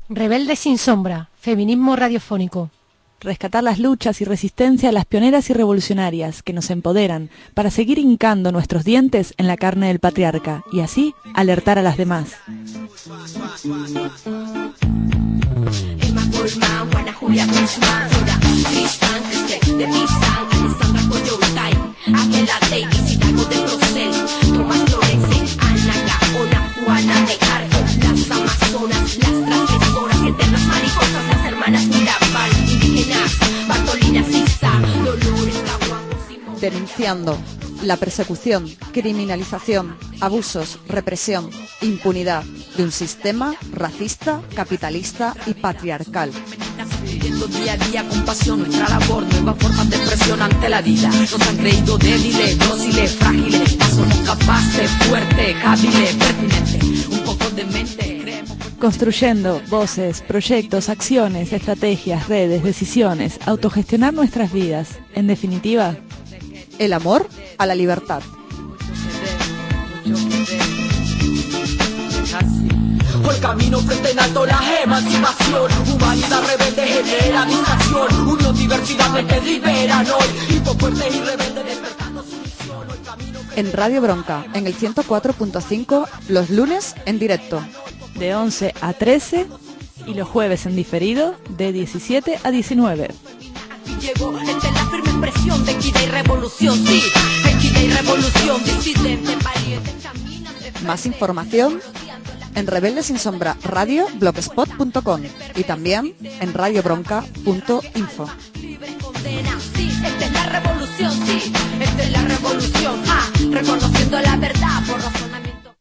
Rebelde sin sombra, feminismo radiofónico. Rescatar las luchas y resistencia a las pioneras y revolucionarias que nos empoderan para seguir hincando nuestros dientes en la carne del patriarca y así alertar a las demás. Denunciando la persecución, criminalización, abusos, represión, impunidad de un sistema racista, capitalista y patriarcal. Día a día con pasión nuestra labor, nuevas formas de expresión ante la vida. Nos han creído débiles, dóciles, frágiles, ya somos capaces, fuertes, hábiles, pertinentes, un poco de mente. Construyendo voces, proyectos, acciones, estrategias, redes, decisiones, autogestionar nuestras vidas. En definitiva, el amor a la libertad. Por el camino frente en alto la emancipación, humanidad rebelde genera distracción, unión, diversidad de que liberan hoy, hipos fuertes y rebeldes despertando su misión. En Radio Bronca, en el 104.5, los lunes en directo, de 11 a 13, y los jueves en diferido, de 17 a 19. Llegó gente la firme expresión de equidad y revolución, sí, equidad y revolución, disidente, valiente, camina. Más información en Rebelde Sin Sombra Radio blogspot.com y también en radiobronca.info. Sí, esta es la revolución, sí, esta es la revolución, reconociendo la verdad por razonamiento.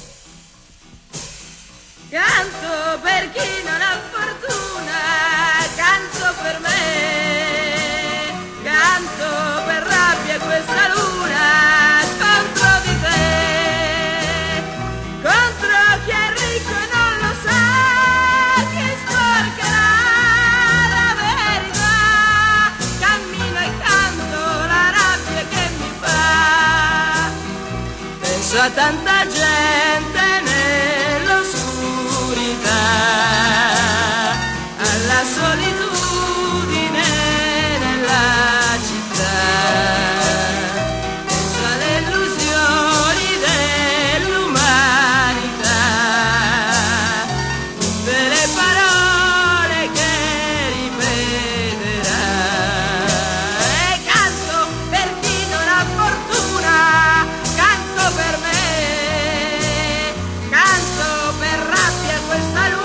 Canto per chi non ha fortuna, canto per me, canto per rabbia questa luna contro di te, contro chi è ricco e non lo sa, che sporcherà la verità, cammino e canto la rabbia che mi fa, penso a tanta gente alla solitudine nella città, penso alle illusioni dell'umanità, tutte le parole che ripeterà, e canto per chi non ha fortuna, canto per me, canto per rabbia questa luna.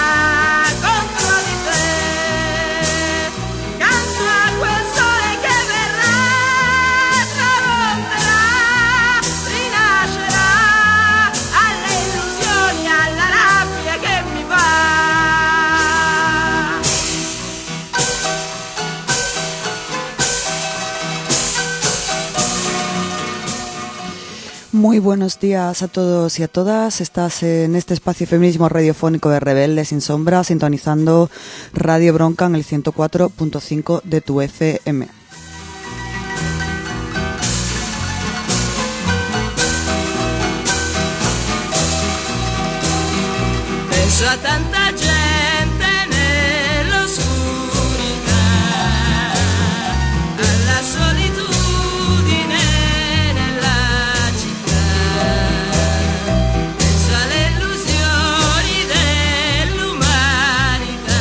Muy buenos días a todos y a todas. Estás en este espacio feminismo radiofónico de Rebelde Sin Sombra, sintonizando Radio Bronca en el 104.5 de tu FM. Penso a tanta gente nell'oscurità, alla solitudine nella città, penso alle illusioni dell'umanità,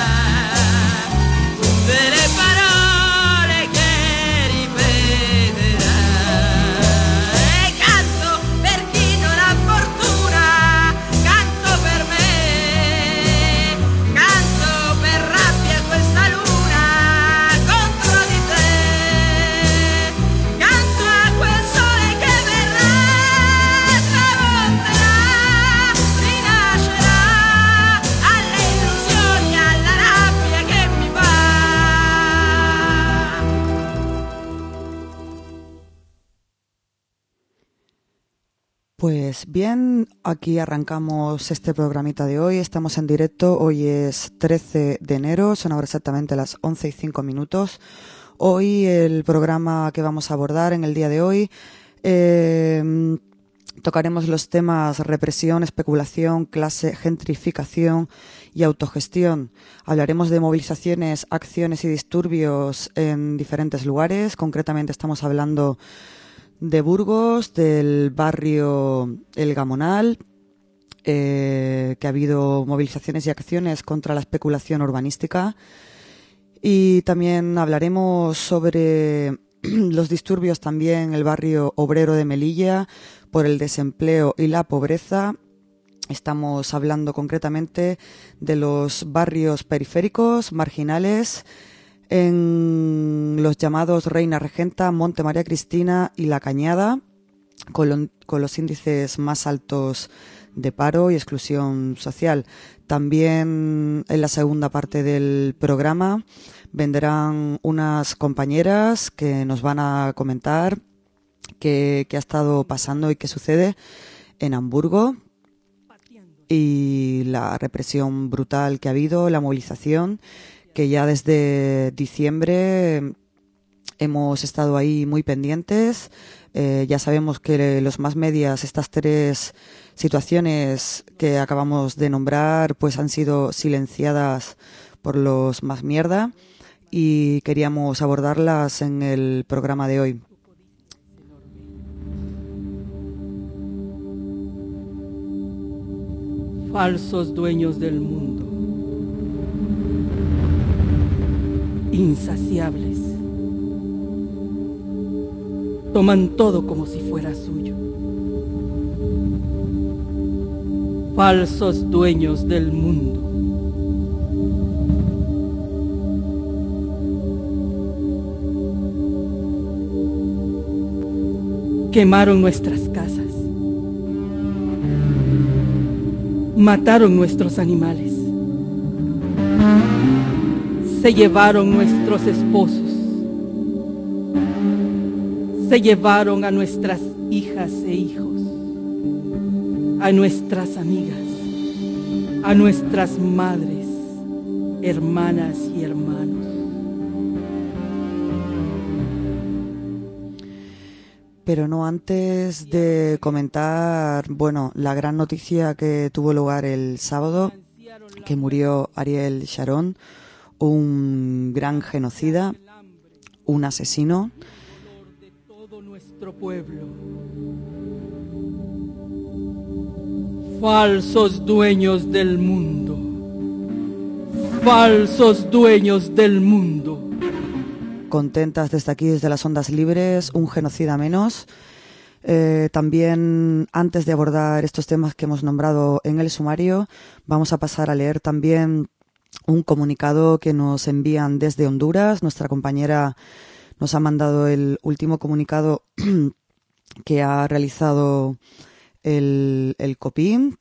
tutte le parole che ripeterà, e canto per chi non ha fortuna, canto per me. Pues bien, aquí arrancamos este programita de hoy. Estamos en directo. Hoy es 13 de enero, son ahora exactamente las 11:05. Hoy el programa que vamos a abordar en el día de hoy, tocaremos los temas represión, especulación, clase, gentrificación y autogestión. Hablaremos de movilizaciones, acciones y disturbios en diferentes lugares. Concretamente estamos hablando de Burgos, del barrio El Gamonal, que ha habido movilizaciones y acciones contra la especulación urbanística. Y también hablaremos sobre los disturbios también en el barrio obrero de Melilla por el desempleo y la pobreza. Estamos hablando concretamente de los barrios periféricos, marginales, en los llamados Reina Regenta, Monte María Cristina y La Cañada, con los índices más altos de paro y exclusión social. También en la segunda parte del programa vendrán unas compañeras que nos van a comentar qué ha estado pasando y qué sucede en Hamburgo y la represión brutal que ha habido, la movilización, que ya desde diciembre hemos estado ahí muy pendientes. Ya sabemos que los más medias, estas tres situaciones que acabamos de nombrar, pues han sido silenciadas por los más mierda y queríamos abordarlas en el programa de hoy. Falsos dueños del mundo, insaciables, toman todo como si fuera suyo. Falsos dueños del mundo. Quemaron nuestras casas, mataron nuestros animales, se llevaron nuestros esposos, se llevaron a nuestras hijas e hijos, a nuestras amigas, a nuestras madres, hermanas y hermanos. Pero no antes de comentar, bueno, la gran noticia que tuvo lugar el sábado, que murió Ariel Sharon, un gran genocida, un asesino. Falsos dueños del mundo. Falsos dueños del mundo. Contentas desde aquí, desde las ondas libres, un genocida menos. También, antes de abordar estos temas que hemos nombrado en el sumario, vamos a pasar a leer también un comunicado que nos envían desde Honduras. Nuestra compañera nos ha mandado el último comunicado que ha realizado el COPIN.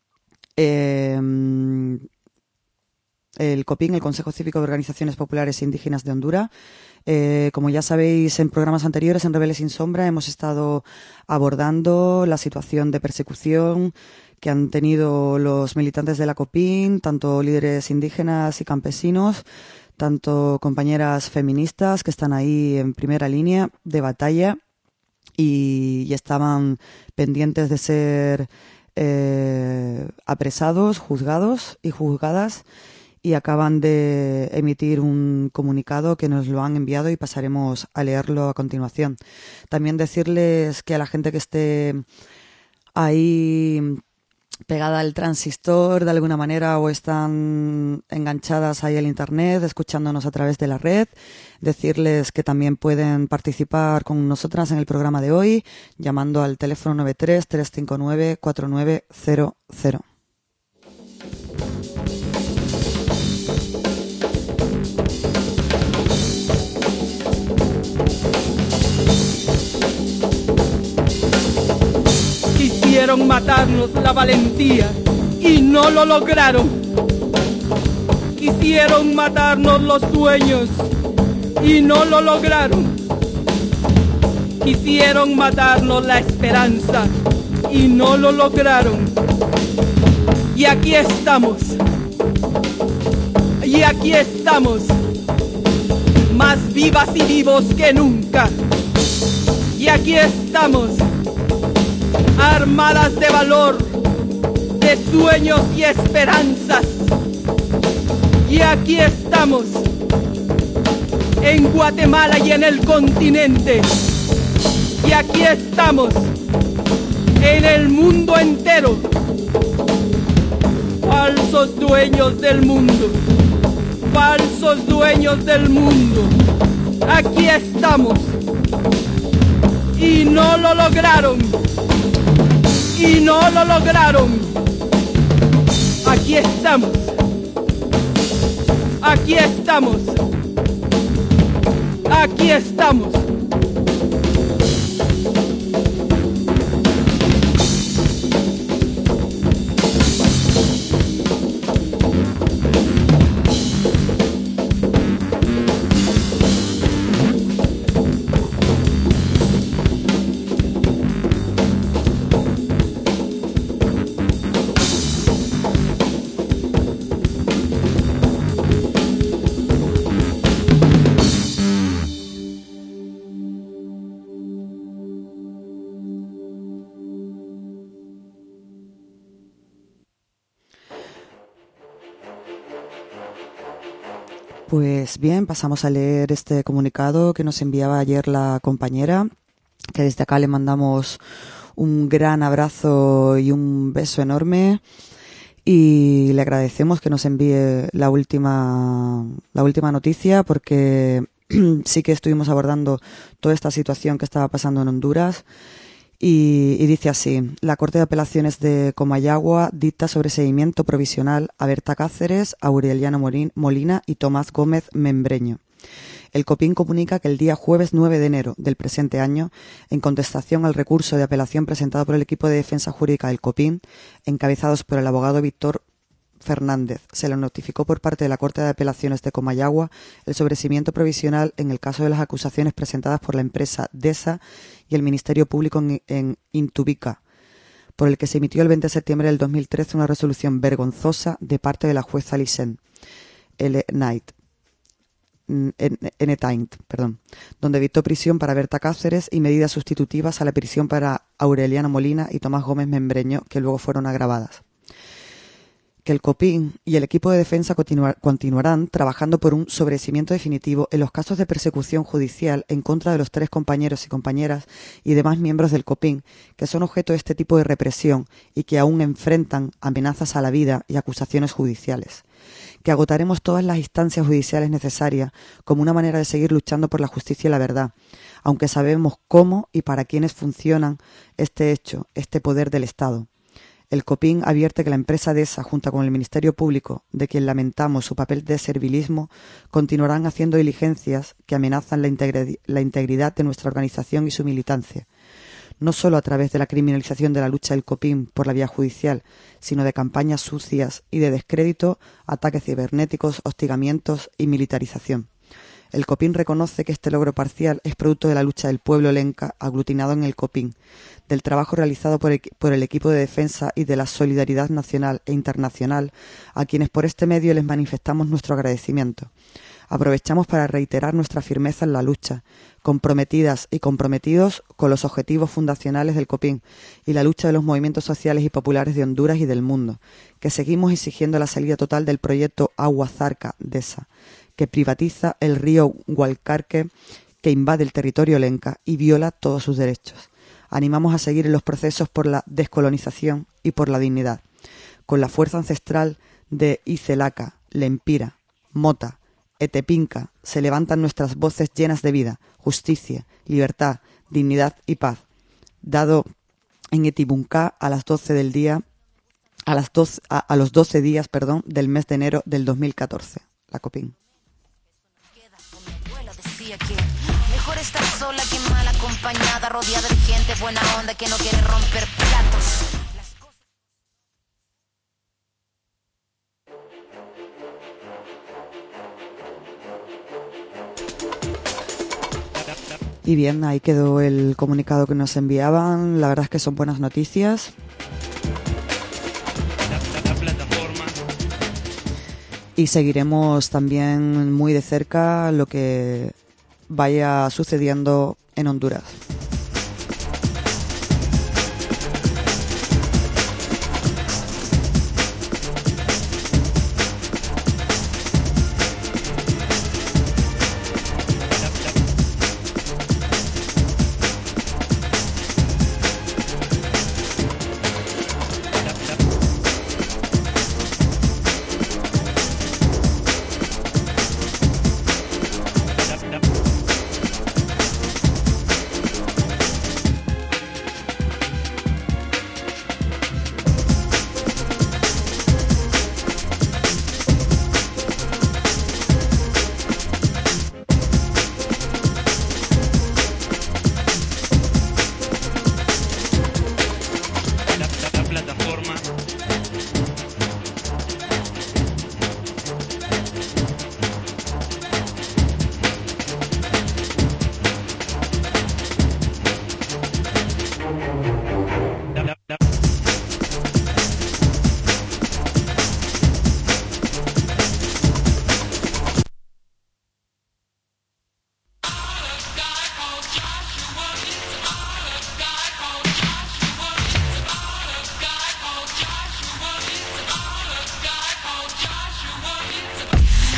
El COPIN, el Consejo Cívico de Organizaciones Populares e Indígenas de Honduras. Como ya sabéis, en programas anteriores, en Rebeldes sin Sombra, hemos estado abordando la situación de persecución que han tenido los militantes de la COPIN, tanto líderes indígenas y campesinos, tanto compañeras feministas que están ahí en primera línea de batalla y estaban pendientes de ser apresados, juzgados y juzgadas, y acaban de emitir un comunicado que nos lo han enviado y pasaremos a leerlo a continuación. También decirles que a la gente que esté ahí pegada al transistor de alguna manera o están enganchadas ahí al internet, escuchándonos a través de la red, decirles que también pueden participar con nosotras en el programa de hoy llamando al teléfono 93 359 4900. Quisieron matarnos la valentía y no lo lograron. Quisieron matarnos los sueños y no lo lograron. Quisieron matarnos la esperanza y no lo lograron. Y aquí estamos. Y aquí estamos, más vivas y vivos que nunca. Y aquí estamos, armadas de valor, de sueños y esperanzas, Y aquí estamos, en Guatemala y en el continente. Y aquí estamos, en el mundo entero. Falsos dueños del mundo, falsos dueños del mundo. Aquí estamos. Y no lo lograron. Y no lo lograron. Aquí estamos. Aquí estamos. Aquí estamos. Pues bien, pasamos a leer este comunicado que nos enviaba ayer la compañera, que desde acá le mandamos un gran abrazo y un beso enorme y le agradecemos que nos envíe la última noticia, porque sí que estuvimos abordando toda esta situación que estaba pasando en Honduras. Y dice así: la Corte de Apelaciones de Comayagua dicta sobreseimiento provisional a Berta Cáceres, Aureliano Molina y Tomás Gómez Membreño. El COPIN comunica que el día jueves 9 de enero del presente año, en contestación al recurso de apelación presentado por el equipo de defensa jurídica del COPIN, encabezados por el abogado Víctor Fernández, se le notificó por parte de la Corte de Apelaciones de Comayagua el sobreseimiento provisional en el caso de las acusaciones presentadas por la empresa DESA y el Ministerio Público en Intubica, por el que se emitió el 20 de septiembre del 2013 una resolución vergonzosa de parte de la jueza Lisen N-Taint, donde dictó prisión para Berta Cáceres y medidas sustitutivas a la prisión para Aureliano Molina y Tomás Gómez Membreño, que luego fueron agravadas. Que el COPIN y el equipo de defensa continuarán trabajando por un sobreseimiento definitivo en los casos de persecución judicial en contra de los 3 compañeros y compañeras y demás miembros del COPIN que son objeto de este tipo de represión y que aún enfrentan amenazas a la vida y acusaciones judiciales. Que agotaremos todas las instancias judiciales necesarias como una manera de seguir luchando por la justicia y la verdad, aunque sabemos cómo y para quiénes funcionan este hecho, este poder del Estado. El COPIN advierte que la empresa DESA, junto con el Ministerio Público, de quien lamentamos su papel de servilismo, continuarán haciendo diligencias que amenazan la integridad de nuestra organización y su militancia, no solo a través de la criminalización de la lucha del COPIN por la vía judicial, sino de campañas sucias y de descrédito, ataques cibernéticos, hostigamientos y militarización. El COPIN reconoce que este logro parcial es producto de la lucha del pueblo lenca aglutinado en el COPIN, del trabajo realizado por el equipo de defensa y de la solidaridad nacional e internacional, a quienes por este medio les manifestamos nuestro agradecimiento. Aprovechamos para reiterar nuestra firmeza en la lucha, comprometidas y comprometidos con los objetivos fundacionales del COPIN y la lucha de los movimientos sociales y populares de Honduras y del mundo, que seguimos exigiendo la salida total del proyecto Agua Zarca DESA, que privatiza el río Gualcarque, que invade el territorio lenca y viola todos sus derechos. Animamos a seguir en los procesos por la descolonización y por la dignidad. Con la fuerza ancestral de Icelaca, Lempira, Mota, Etepinca, se levantan nuestras voces llenas de vida, justicia, libertad, dignidad y paz. Dado en Etibunca a las 12 del día, a los 12 días, del mes de enero del 2014. La COPIN. Mejor estar sola que mal acompañada, rodeada de gente buena onda que no quiere romper platos. Y bien, ahí quedó el comunicado que nos enviaban. La verdad es que son buenas noticias. Y seguiremos también muy de cerca lo que vaya sucediendo en Honduras.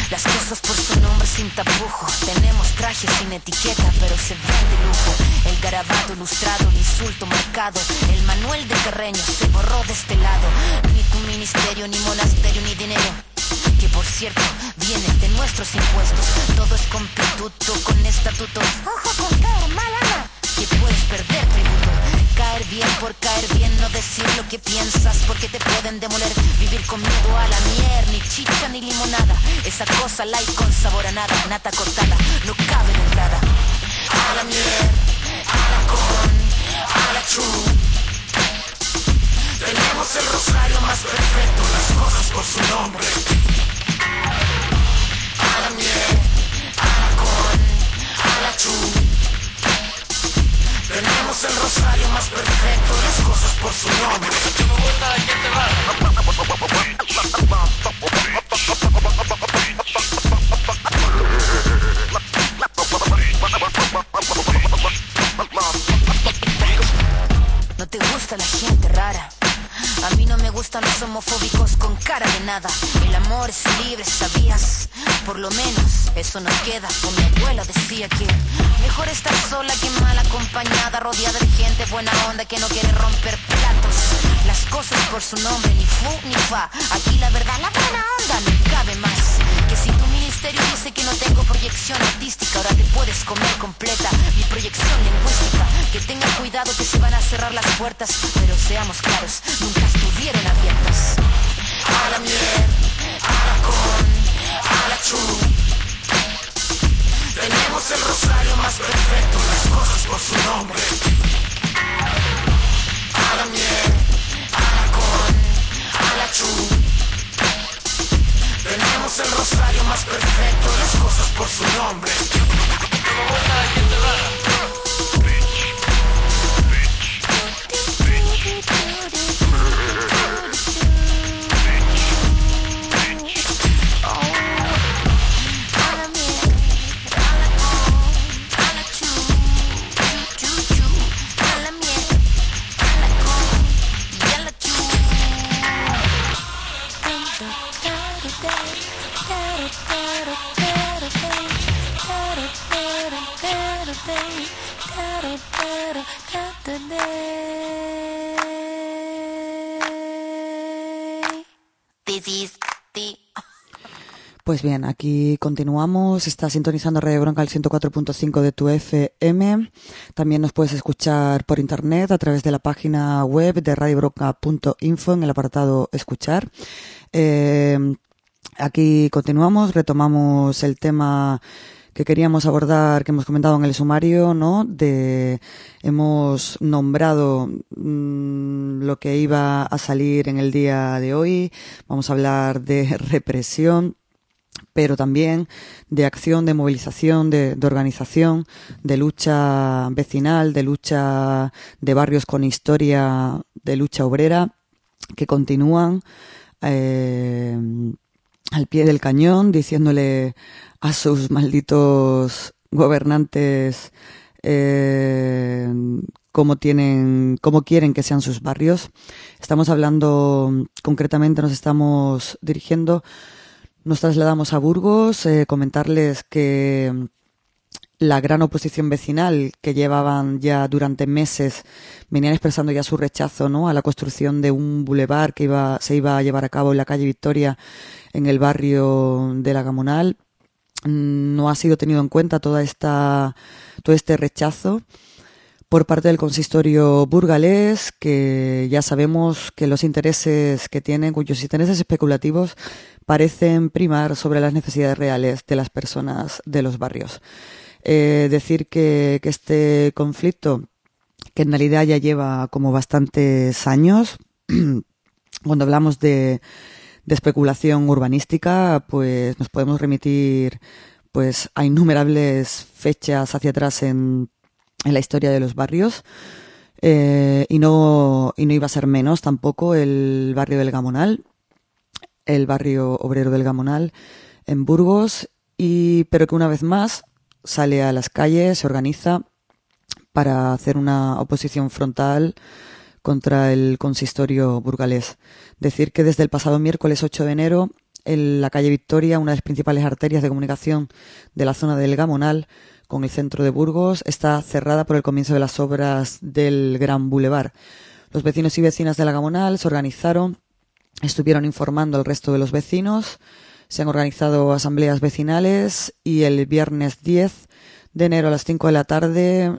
Las cosas por su nombre sin tapujo. Tenemos trajes sin etiqueta, pero se ven de lujo. El garabato ilustrado, el insulto marcado. El manual de terreno se borró de este lado. Ni tu ministerio, ni monasterio, ni dinero, que por cierto viene de nuestros impuestos. Todo es con pituto, con estatuto. Ojo con caer mala, que puedes perder tributo. Caer bien por caer bien, no decir lo que piensas porque te pueden demoler. Vivir con miedo a la mier, ni chicha ni limonada. Esa cosa light con sabor a nada, nata cortada, no cabe en entrada. A la mier, a la con, a la chu. Tenemos el rosario más perfecto, las cosas por su nombre. A la mier, a la con, a la chu. Tenemos el rosario más perfecto, las cosas por su nombre. No me gusta la gente rara. ¿No te gusta la gente rara? A mí no me gustan los homofóbicos con cara de nada. El amor es libre, ¿sabías? Por lo menos eso nos queda. Como mi abuela decía que mejor estar sola que mal acompañada, rodeada de gente buena onda que no quiere romper platos. Las cosas por su nombre, ni fu ni fa. Aquí la verdad, la buena onda no cabe más. Que si tu ministerio dice que no tengo proyección artística, ahora te puedes comer completa mi proyección lingüística. Que tengan cuidado que se van a cerrar las puertas, pero seamos claros, nunca estuvieron abiertas. A la mier, a la con, a la chu. Tenemos el rosario más perfecto, las cosas por su nombre. A la mier, a la con, a la chu. Tenemos el rosario más perfecto, las cosas por su nombre. No me gusta la gente rara. Pues bien, aquí continuamos. Está sintonizando Radio Bronca al 104.5 de tu FM. También nos puedes escuchar por internet a través de la página web de radiobronca.info en el apartado Escuchar. Aquí continuamos, retomamos el tema que queríamos abordar, que hemos comentado en el sumario, ¿no? Hemos nombrado lo que iba a salir en el día de hoy. Vamos a hablar de represión, pero también de acción, de movilización, de organización, de lucha vecinal, de lucha de barrios con historia, de lucha obrera, que continúan al pie del cañón, diciéndole a sus malditos gobernantes cómo quieren que sean sus barrios. Estamos hablando, concretamente nos estamos dirigiendo, nos trasladamos a Burgos, comentarles que la gran oposición vecinal que llevaban ya durante meses, venían expresando ya su rechazo, ¿no?, a la construcción de un bulevar que se iba a llevar a cabo en la calle Victoria, en el barrio de La Gamonal. No ha sido tenido en cuenta todo este rechazo por parte del consistorio burgalés, que ya sabemos que los intereses que tienen, cuyos intereses especulativos parecen primar sobre las necesidades reales de las personas de los barrios. Decir que este conflicto, que en realidad ya lleva como bastantes años, cuando hablamos de especulación urbanística, pues nos podemos remitir pues a innumerables fechas hacia atrás en la historia de los barrios, y no iba a ser menos tampoco el barrio del Gamonal, el barrio obrero del Gamonal en Burgos, pero que una vez más sale a las calles, se organiza para hacer una oposición frontal contra el consistorio burgalés. Decir que desde el pasado miércoles 8 de enero la calle Victoria, una de las principales arterias de comunicación de la zona del Gamonal con el centro de Burgos, está cerrada por el comienzo de las obras del Gran Boulevard. Los vecinos y vecinas de la Gamonal se organizaron, estuvieron informando al resto de los vecinos, se han organizado asambleas vecinales y el viernes 10 de enero a las 5 de la tarde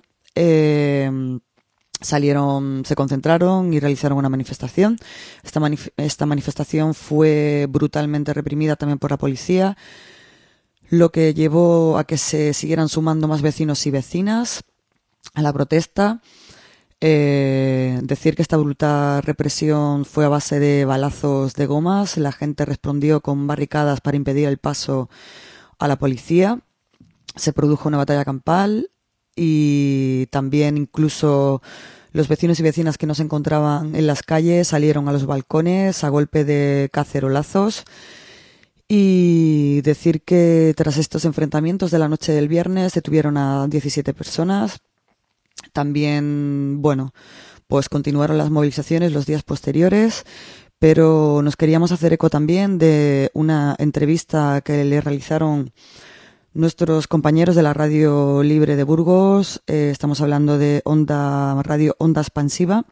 se concentraron y realizaron una manifestación. Esta manifestación fue brutalmente reprimida también por la policía, lo que llevó a que se siguieran sumando más vecinos y vecinas a la protesta. Decir que esta brutal represión fue a base de balazos de gomas. La gente respondió con barricadas para impedir el paso a la policía. Se produjo una batalla campal y también incluso los vecinos y vecinas que no se encontraban en las calles salieron a los balcones a golpe de cacerolazos. Y decir que tras estos enfrentamientos de la noche del viernes detuvieron a 17 personas. También, pues continuaron las movilizaciones los días posteriores, pero nos queríamos hacer eco también de una entrevista que le realizaron nuestros compañeros de la Radio Libre de Burgos. Estamos hablando de Radio Onda Expansiva,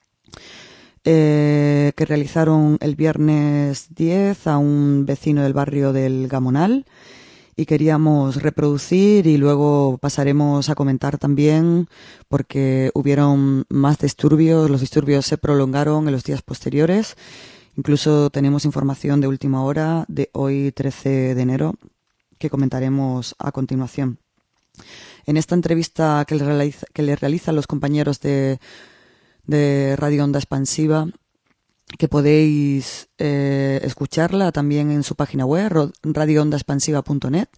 que realizaron el viernes 10 a un vecino del barrio del Gamonal, y queríamos reproducir y luego pasaremos a comentar también porque hubieron más disturbios. Los disturbios se prolongaron en los días posteriores. Incluso tenemos información de última hora de hoy, 13 de enero, que comentaremos a continuación. En esta entrevista que le realizan los compañeros de Radio Onda Expansiva, que podéis escucharla también en su página web, radioondaexpansiva.net.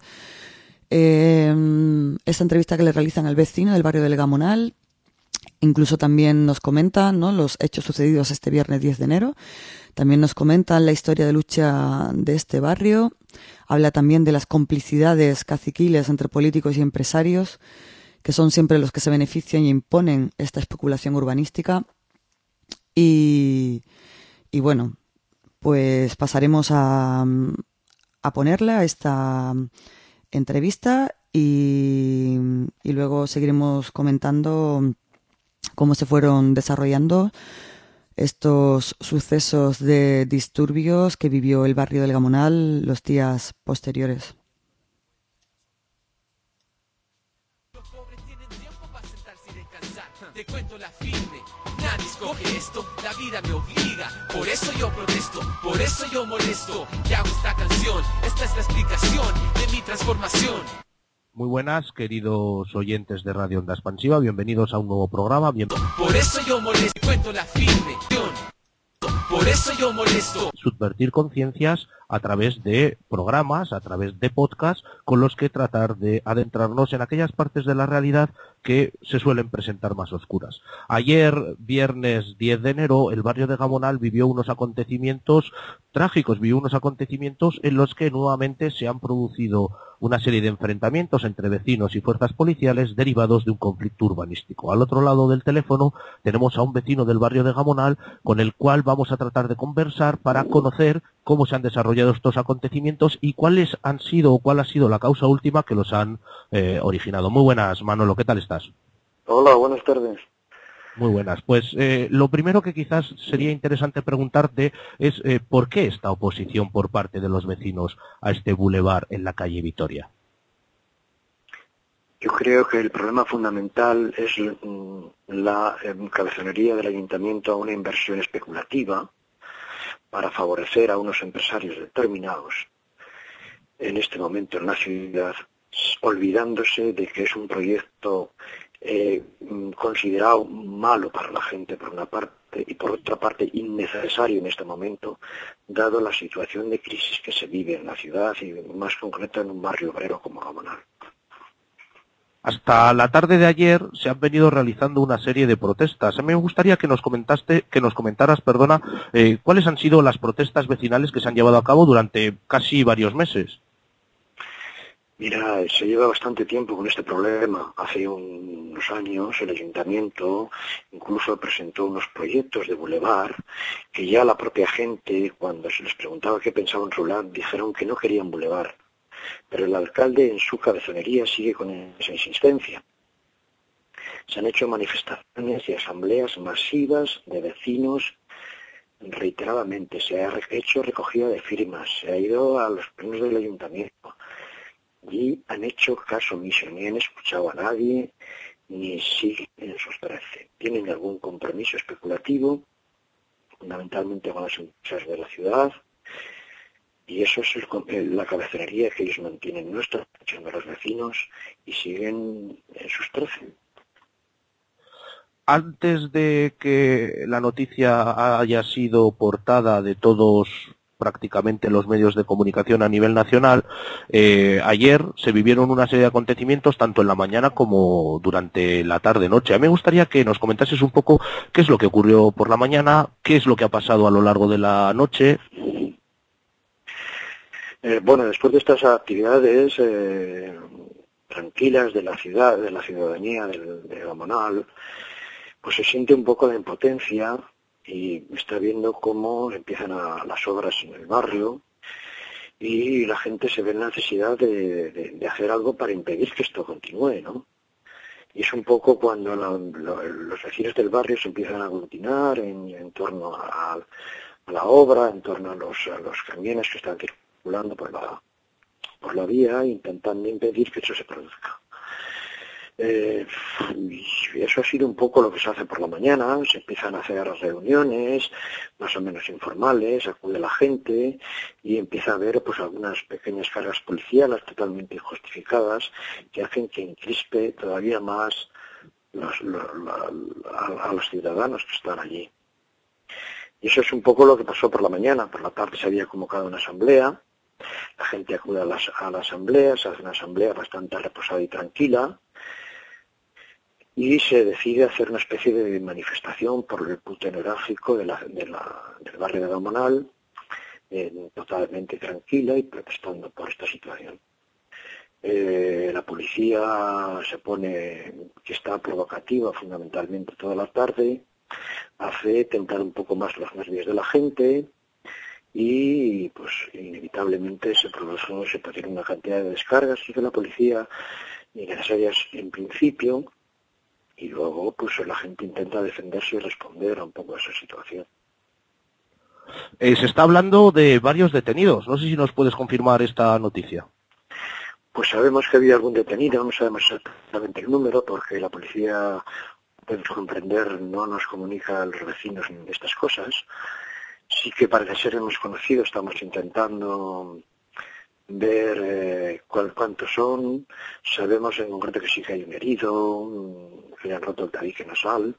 Esta entrevista que le realizan al vecino del barrio del Gamonal, incluso también nos comentan, ¿no?, los hechos sucedidos este viernes 10 de enero. También nos comentan la historia de lucha de este barrio. Habla también de las complicidades caciquiles entre políticos y empresarios, que son siempre los que se benefician y imponen esta especulación urbanística. Y bueno, pues pasaremos a ponerla esta entrevista y luego seguiremos comentando cómo se fueron desarrollando estos sucesos de disturbios que vivió el barrio del Gamonal los días posteriores. Te cuento la firme, nadie escoge esto, la vida me obliga, por eso yo protesto, por eso yo molesto, y hago esta canción, esta es la explicación de mi transformación. Muy buenas, queridos oyentes de Radio Onda Expansiva, bienvenidos a un nuevo programa. Por eso yo molesto, cuento la firme, por eso yo molesto. Subvertir conciencias a través de programas, a través de podcasts, con los que tratar de adentrarnos en aquellas partes de la realidad que se suelen presentar más oscuras. Ayer, viernes 10 de enero, el barrio de Gamonal vivió unos acontecimientos trágicos, vivió unos acontecimientos en los que nuevamente se han producido una serie de enfrentamientos entre vecinos y fuerzas policiales derivados de un conflicto urbanístico. Al otro lado del teléfono tenemos a un vecino del barrio de Gamonal con el cual vamos a tratar de conversar para conocer cómo se han desarrollado estos acontecimientos y cuál ha sido la causa última que los han originado. Muy buenas, Manolo, ¿qué tal estás? Hola, buenas tardes. Muy buenas. Pues lo primero que quizás sería interesante preguntarte es ¿por qué esta oposición por parte de los vecinos a este bulevar en la calle Vitoria? Yo creo que el problema fundamental es la cabezonería del ayuntamiento a una inversión especulativa para favorecer a unos empresarios determinados en este momento en la ciudad, olvidándose de que es un proyecto considerado malo para la gente por una parte y por otra parte innecesario en este momento, dado la situación de crisis que se vive en la ciudad y más concreto en un barrio obrero como Gamonal. Hasta la tarde de ayer se han venido realizando una serie de protestas. A mí me gustaría que nos comentaras, cuáles han sido las protestas vecinales que se han llevado a cabo durante casi varios meses. Mira, se lleva bastante tiempo con este problema. Hace unos años el ayuntamiento incluso presentó unos proyectos de bulevar que ya la propia gente, cuando se les preguntaba qué pensaban sobre, dijeron que no querían bulevar. Pero el alcalde en su cabezonería sigue con esa insistencia. Se han hecho manifestaciones y asambleas masivas de vecinos reiteradamente. Se ha hecho recogida de firmas, se ha ido a los plenos del ayuntamiento. Y han hecho caso omiso, ni han escuchado a nadie, ni siguen en sus 13. Tienen algún compromiso especulativo, fundamentalmente con las empresas de la ciudad, y eso es la cabezonería que ellos mantienen. No están escuchando a los vecinos y siguen en sus 13. Antes de que la noticia haya sido portada de todos prácticamente los medios de comunicación a nivel nacional, ayer se vivieron una serie de acontecimientos tanto en la mañana como durante la tarde-noche. A mí me gustaría que nos comentases un poco qué es lo que ocurrió por la mañana, qué es lo que ha pasado a lo largo de la noche. Bueno, después de estas actividades tranquilas de la ciudad, de la ciudadanía de Gamonal, pues se siente un poco de impotencia y está viendo cómo empiezan las obras en el barrio y la gente se ve en la necesidad de hacer algo para impedir que esto continúe, ¿no? Y es un poco cuando los vecinos del barrio se empiezan a aglutinar en torno a la obra, en torno a los camiones que están circulando por la vía, intentando impedir que eso se produzca. Y eso ha sido un poco lo que se hace por la mañana. Se empiezan a hacer reuniones más o menos informales, acude la gente y empieza a haber pues algunas pequeñas cargas policiales totalmente injustificadas que hacen que encrispe todavía más a los ciudadanos que están allí. Y eso es un poco lo que pasó por la mañana. Por la tarde se había convocado una asamblea, la gente acude a la asamblea, se hace una asamblea bastante reposada y tranquila, y se decide hacer una especie de manifestación por el punto neurálgico del barrio de Gamonal, totalmente tranquila y protestando por esta situación. La policía se pone, que está provocativa fundamentalmente toda la tarde, hace tentar un poco más los nervios de la gente y pues inevitablemente se produce una cantidad de descargas de la policía innecesarias en principio. Y luego, pues la gente intenta defenderse y responder a un poco a esa situación. Se está hablando de varios detenidos. No sé si nos puedes confirmar esta noticia. Pues sabemos que había algún detenido, no sabemos exactamente el número, porque la policía, podemos comprender, no nos comunica a los vecinos de estas cosas. Sí que parece ser hemos conocido, estamos intentando ver cuántos son. Sabemos en concreto que sí que hay un herido, que le han roto el tabique nasal,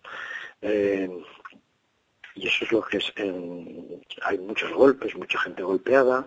y eso es lo que es. Hay muchos golpes, mucha gente golpeada,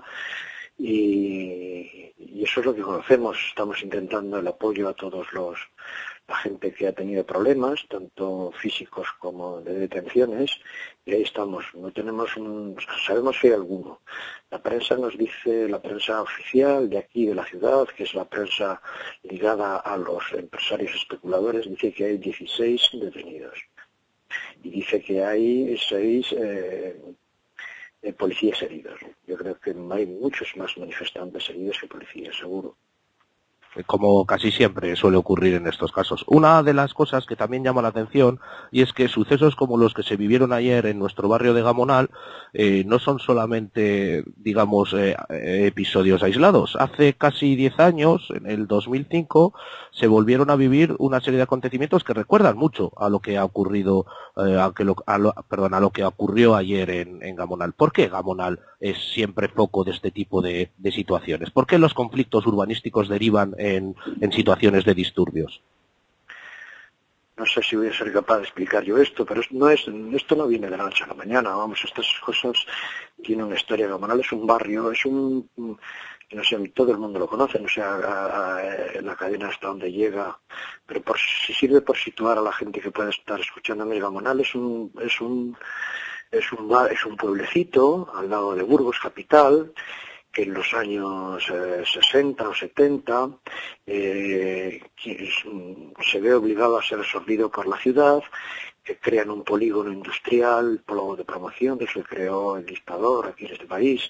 y eso es lo que conocemos. Estamos intentando el apoyo a todos la gente que ha tenido problemas, tanto físicos como de detenciones, y ahí estamos. No tenemos sabemos que hay alguno. La prensa nos dice, la prensa oficial de aquí de la ciudad, que es la prensa ligada a los empresarios especuladores, dice que hay 16 detenidos. Y dice que hay 6 policías heridos. Yo creo que hay muchos más manifestantes heridos que policías, seguro. Como casi siempre suele ocurrir en estos casos. Una de las cosas que también llama la atención y es que sucesos como los que se vivieron ayer en nuestro barrio de Gamonal no son solamente, digamos, episodios aislados. Hace casi 10 años, en el 2005, se volvieron a vivir una serie de acontecimientos que recuerdan mucho a lo que ha ocurrido, a lo que ocurrió ayer en Gamonal. ¿Por qué Gamonal es siempre foco de este tipo de situaciones? ¿Por qué los conflictos urbanísticos derivan en situaciones de disturbios? No sé si voy a ser capaz de explicar yo esto, pero esto no viene de la noche a la mañana. Vamos, estas cosas tienen una historia. Gamonal es un barrio, no sé, todo el mundo lo conoce, no sé la cadena hasta donde llega, pero si sirve por situar a la gente que puede estar escuchándome. Gamonal es un pueblecito al lado de Burgos, capital, que en los años 60 o 70 se ve obligado a ser absorbido por la ciudad, que crean un polígono industrial, polígono de promoción, que se creó el dictador aquí en este país.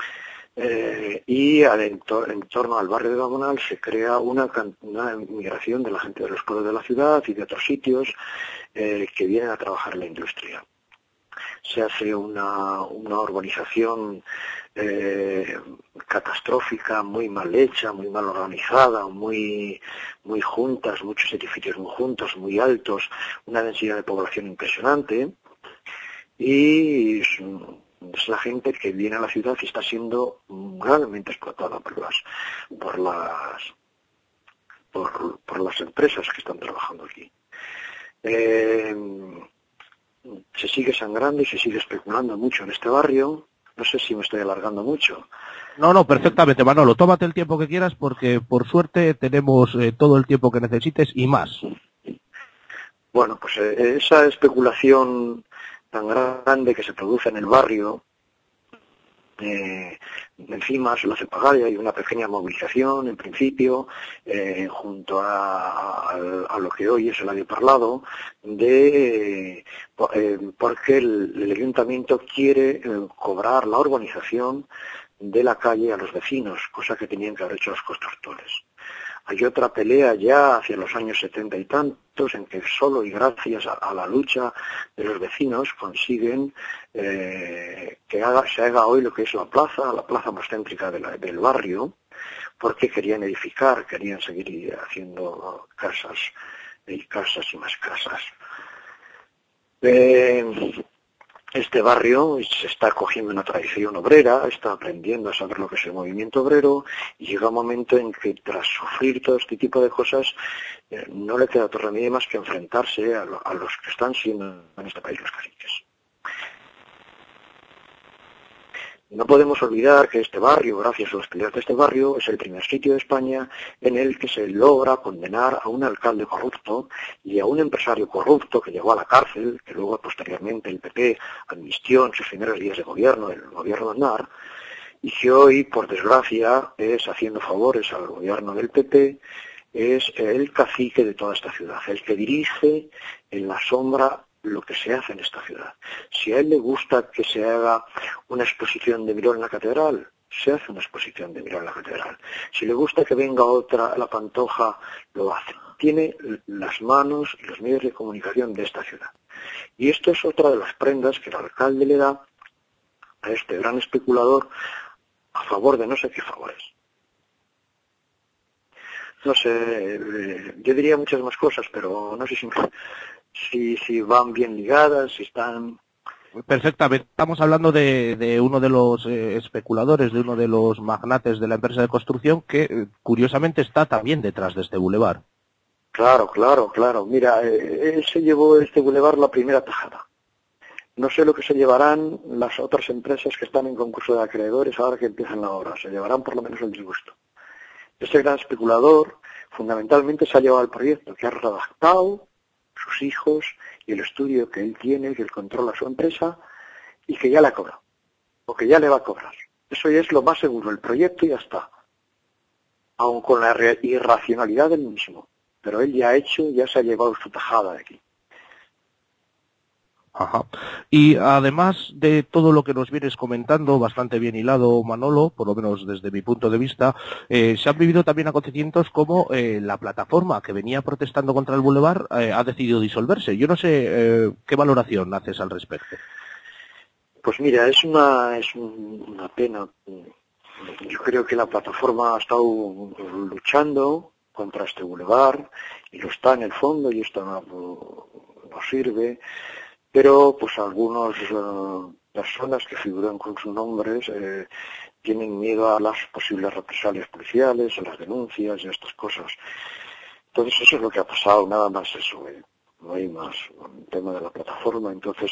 Y en torno al barrio de Gamonal se crea una migración de la gente de los pueblos de la ciudad y de otros sitios que vienen a trabajar en la industria. Se hace una urbanización catastrófica, muy mal hecha, muy mal organizada, muy juntas, muchos edificios muy juntos, muy altos, una densidad de población impresionante, y es la gente que viene a la ciudad y está siendo gravemente explotada por las empresas que están trabajando aquí. Se sigue sangrando y se sigue especulando mucho en este barrio. No sé si me estoy alargando mucho. No, perfectamente, Manolo. Tómate el tiempo que quieras porque, por suerte, tenemos todo el tiempo que necesites y más. Bueno, pues esa especulación tan grande que se produce en el barrio, encima se lo hace pagar y hay una pequeña movilización, en principio, junto a lo que hoy es el Adio Parlado, porque el ayuntamiento quiere cobrar la urbanización de la calle a los vecinos, cosa que tenían que haber hecho los constructores. Hay otra pelea ya hacia los años 70 y tantos en que solo y gracias a la lucha de los vecinos consiguen que se haga hoy lo que es la plaza más céntrica del barrio, porque querían edificar, querían seguir haciendo casas y casas y más casas. Este barrio se está cogiendo una tradición obrera, está aprendiendo a saber lo que es el movimiento obrero, y llega un momento en que tras sufrir todo este tipo de cosas no le queda otro remedio más que enfrentarse a los que están siendo en este país los caciques. No podemos olvidar que este barrio, gracias a los peleas de este barrio, es el primer sitio de España en el que se logra condenar a un alcalde corrupto y a un empresario corrupto que llegó a la cárcel, que luego posteriormente el PP amnistió en sus primeros días de gobierno, el gobierno de Aznar, y que hoy, por desgracia, es haciendo favores al gobierno del PP, es el cacique de toda esta ciudad, el que dirige en la sombra lo que se hace en esta ciudad. Si a él le gusta que se haga una exposición de Miró en la catedral, se hace una exposición de Miró en la catedral. Si le gusta que venga otra a la Pantoja, lo hace. Tiene las manos y los medios de comunicación de esta ciudad. Y esto es otra de las prendas que el alcalde le da a este gran especulador a favor de no sé qué favores. No sé, yo diría muchas más cosas, pero no sé si van bien ligadas, si están... Perfectamente. Estamos hablando de uno de los especuladores, de uno de los magnates de la empresa de construcción que, curiosamente, está también detrás de este bulevar. Claro. Mira, él se llevó este bulevar la primera tajada. No sé lo que se llevarán las otras empresas que están en concurso de acreedores ahora que empiezan la obra. Se llevarán por lo menos el disgusto. Este gran especulador, fundamentalmente, se ha llevado el proyecto, que ha redactado sus hijos y el estudio que él tiene, que él controla su empresa y que ya le ha cobrado, o que ya le va a cobrar. Eso ya es lo más seguro, el proyecto ya está, aun con la irracionalidad del mismo, pero él ya ha hecho, ya se ha llevado su tajada de aquí. Ajá. Y además de todo lo que nos vienes comentando, bastante bien hilado, Manolo, por lo menos desde mi punto de vista, se han vivido también acontecimientos como la plataforma que venía protestando contra el bulevar ha decidido disolverse. Yo no sé qué valoración haces al respecto. Pues mira, es una pena. Yo creo que la plataforma ha estado luchando contra este bulevar y lo está en el fondo y esto no sirve. Pero pues algunas personas que figuran con sus nombres tienen miedo a las posibles represalias policiales, a las denuncias y a estas cosas. Entonces eso es lo que ha pasado, nada más eso, no hay más. El tema de la plataforma, entonces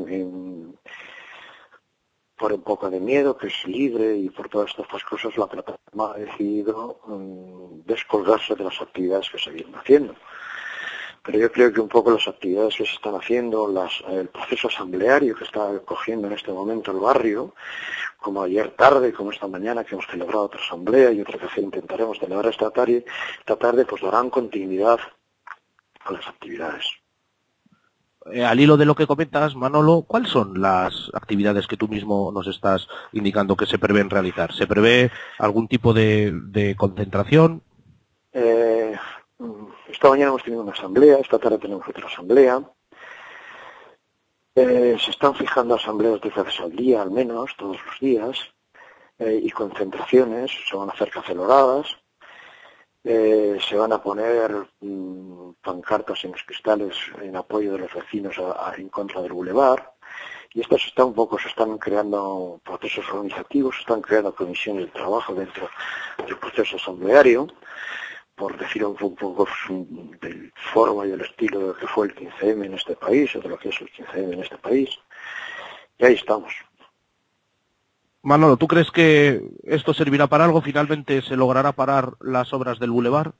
por un poco de miedo, que es libre, y por todas estas cosas, la plataforma ha decidido descolgarse de las actividades que se vienen haciendo. Pero yo creo que un poco las actividades que se están haciendo, el proceso asambleario que está cogiendo en este momento el barrio, como ayer tarde, como esta mañana que hemos celebrado otra asamblea y otra que intentaremos celebrar esta tarde, pues darán continuidad a las actividades. Al hilo de lo que comentas, Manolo, ¿cuáles son las actividades que tú mismo nos estás indicando que se prevén realizar? ¿Se prevé algún tipo de concentración? Esta mañana hemos tenido una asamblea, esta tarde tenemos otra asamblea. Se están fijando asambleas 10 veces al día, al menos, todos los días, y concentraciones, se van a hacer caceloradas. Se van a poner pancartas en los cristales en apoyo de los vecinos en contra del bulevar, y estas se están creando procesos organizativos, se están creando comisiones de trabajo dentro del proceso asambleario, por decir un poco del forma y del estilo de lo que fue el 15M en este país, o de lo que es el 15M en este país, y ahí estamos. Manolo, ¿tú crees que esto servirá para algo? ¿Finalmente se logrará parar las obras del bulevar?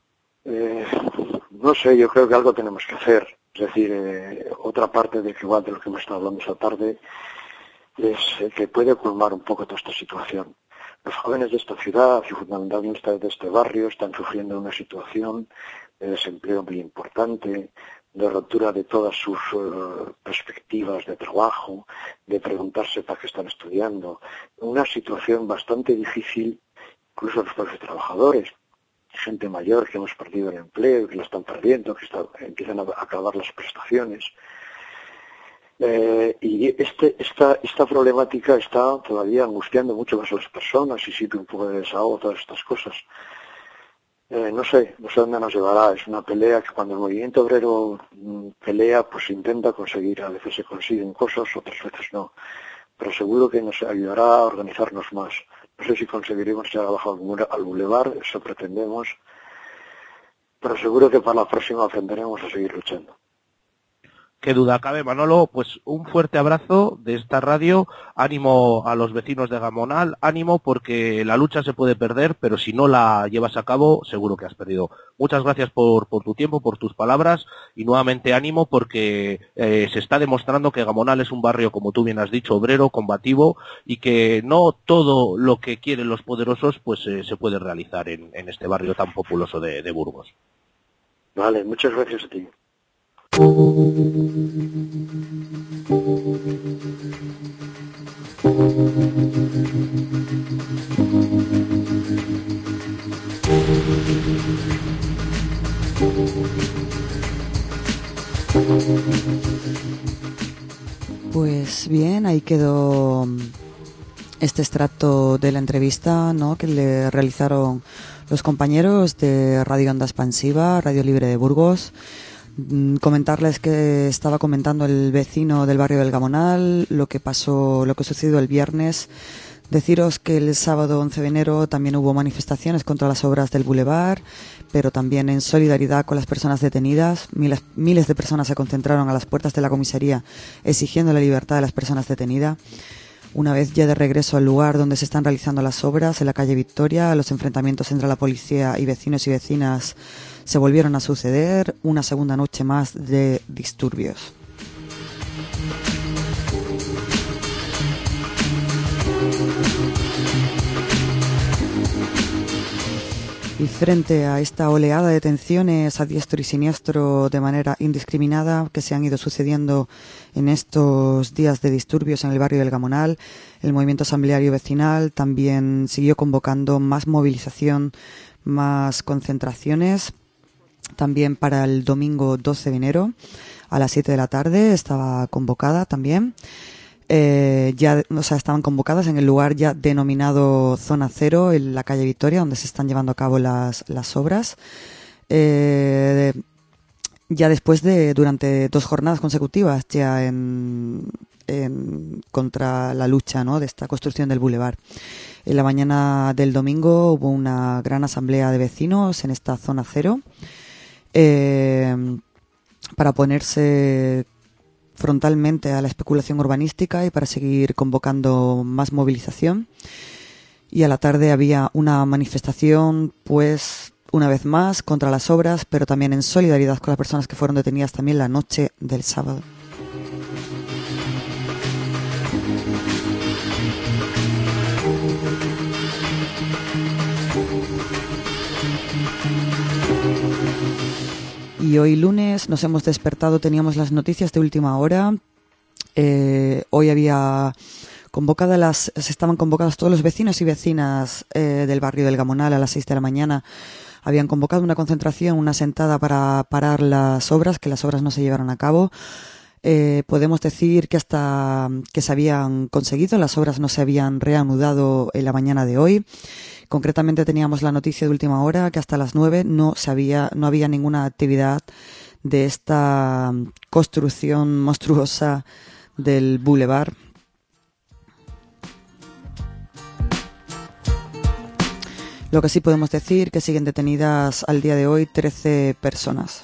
No sé, yo creo que algo tenemos que hacer. Es decir, otra parte de lo que hemos estado hablando esta tarde es que puede colmar un poco toda esta situación. Los jóvenes de esta ciudad y fundamentalmente de este barrio están sufriendo una situación de desempleo muy importante, de rotura de todas sus perspectivas de trabajo, de preguntarse para qué están estudiando. Una situación bastante difícil, incluso los propios trabajadores, gente mayor que hemos perdido el empleo, que la están perdiendo, que empiezan a acabar las prestaciones. Y esta problemática está todavía angustiando mucho más a las personas y sirve un poco de desahogo, todas estas cosas. No sé dónde nos llevará. Es una pelea que cuando el movimiento obrero pelea, pues intenta conseguir. A veces se consiguen cosas, otras veces no. Pero seguro que nos ayudará a organizarnos más. No sé si conseguiremos llegar abajo al bulevar, eso pretendemos. Pero seguro que para la próxima aprenderemos a seguir luchando. Qué duda cabe, Manolo. Pues un fuerte abrazo de esta radio. Ánimo a los vecinos de Gamonal. Ánimo porque la lucha se puede perder, pero si no la llevas a cabo, seguro que has perdido. Muchas gracias por tu tiempo, por tus palabras y nuevamente ánimo porque se está demostrando que Gamonal es un barrio, como tú bien has dicho, obrero, combativo y que no todo lo que quieren los poderosos pues se puede realizar en este barrio tan populoso de Burgos. Vale, muchas gracias a ti. Pues bien, ahí quedó este extracto de la entrevista, ¿no?, que le realizaron los compañeros de Radio Onda Expansiva, Radio Libre de Burgos. Comentarles que estaba comentando el vecino del barrio del Gamonal lo que sucedió el viernes. Deciros que el sábado 11 de enero también hubo manifestaciones contra las obras del bulevar, pero también en solidaridad con las personas detenidas. Miles de personas se concentraron a las puertas de la comisaría exigiendo la libertad de las personas detenidas. Una vez ya de regreso al lugar donde se están realizando las obras, en la calle Victoria, los enfrentamientos entre la policía y vecinos y vecinas se volvieron a suceder. Una segunda noche más de disturbios. Y frente a esta oleada de detenciones a diestro y siniestro de manera indiscriminada que se han ido sucediendo en estos días de disturbios en el barrio del Gamonal, el movimiento asambleario vecinal también siguió convocando más movilización, más concentraciones. También para el domingo 12 de enero a las 7 de la tarde estaba convocada también. Estaban convocadas en el lugar ya denominado Zona Cero, en la calle Victoria, donde se están llevando a cabo las obras. Ya después durante 2 jornadas consecutivas, ya contra la lucha, ¿no?, de esta construcción del bulevar. En la mañana del domingo hubo una gran asamblea de vecinos en esta Zona Cero para oponerse frontalmente a la especulación urbanística y para seguir convocando más movilización. Y a la tarde había una manifestación, pues, una vez más, contra las obras, pero también en solidaridad con las personas que fueron detenidas también la noche del sábado. Y hoy lunes nos hemos despertado, teníamos las noticias de última hora. Hoy había se estaban convocados todos los vecinos y vecinas del barrio del Gamonal a las 6 de la mañana. Habían convocado una concentración, una sentada para parar las obras, que las obras no se llevaron a cabo. Podemos decir que hasta que se habían conseguido, las obras no se habían reanudado en la mañana de hoy. Concretamente teníamos la noticia de última hora que hasta las 9 no había ninguna actividad de esta construcción monstruosa del Boulevard. Lo que sí podemos decir que siguen detenidas al día de hoy 13 personas.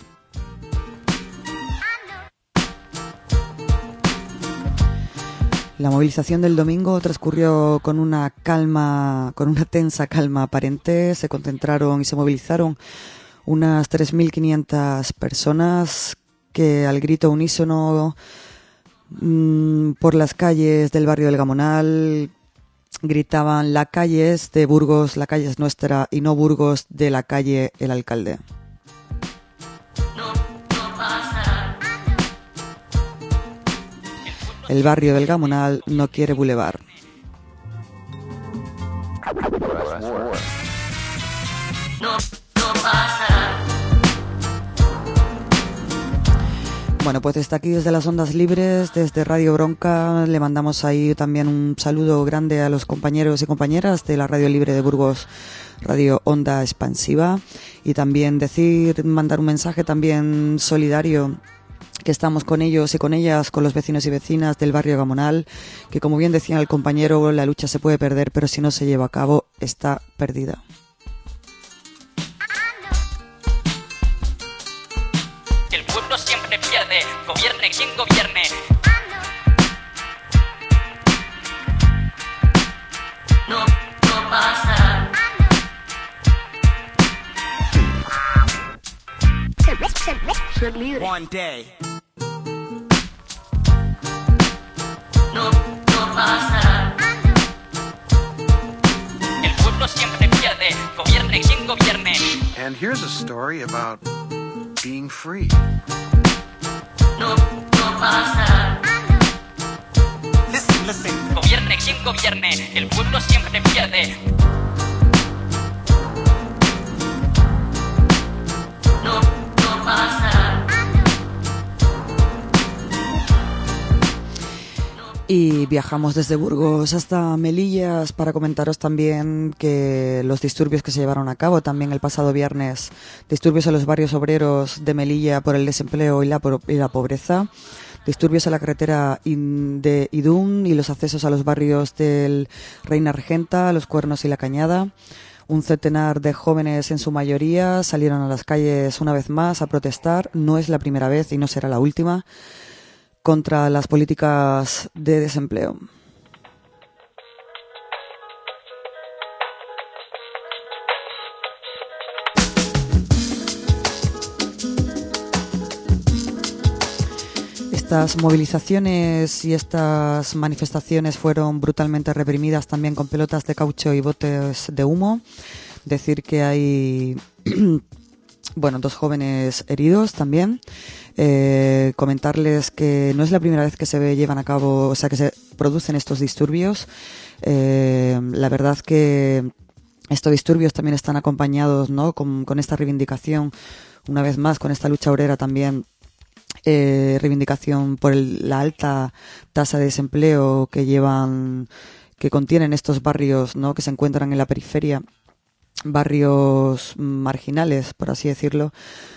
La movilización del domingo transcurrió con una tensa calma aparente. Se concentraron y se movilizaron unas 3.500 personas que al grito unísono por las calles del barrio del Gamonal gritaban: la calle es de Burgos, la calle es nuestra y no Burgos de la calle El Alcalde. El barrio del Gamonal no quiere bulevar. Bueno, pues desde aquí, desde las ondas libres, desde Radio Bronca, le mandamos ahí también un saludo grande a los compañeros y compañeras de la Radio Libre de Burgos, Radio Onda Expansiva, y también mandar un mensaje también solidario, que estamos con ellos y con ellas, con los vecinos y vecinas del barrio Gamonal, que como bien decía el compañero, la lucha se puede perder, pero si no se lleva a cabo, está perdida. El pueblo siempre pierde, gobierne quien gobierne. No pasa. Ser libre. One day. No pasa. El pueblo siempre pierde, gobierne quien gobierne. And here's a story about being free. No pasa. Listen. Gobierne quien gobierne, el pueblo siempre pierde. No pasa. Y viajamos desde Burgos hasta Melillas para comentaros también que los disturbios que se llevaron a cabo también el pasado viernes, disturbios en los barrios obreros de Melilla por el desempleo y la pobreza, disturbios en la carretera de Idún y los accesos a los barrios del Reina Regenta, Los Cuernos y La Cañada. Un centenar de jóvenes, en su mayoría, salieron a las calles una vez más a protestar. No es la primera vez y no será la última, contra las políticas de desempleo. Estas movilizaciones y estas manifestaciones fueron brutalmente reprimidas también con pelotas de caucho y botes de humo. Decir que hay 2 jóvenes heridos también. Comentarles que no es la primera vez que se llevan a cabo, que se producen estos disturbios. La verdad que estos disturbios también están acompañados, ¿no?, con esta reivindicación, una vez más, con esta lucha obrera también. Reivindicación por la alta tasa de desempleo que contienen estos barrios, ¿no?, que se encuentran en la periferia, barrios marginales, por así decirlo,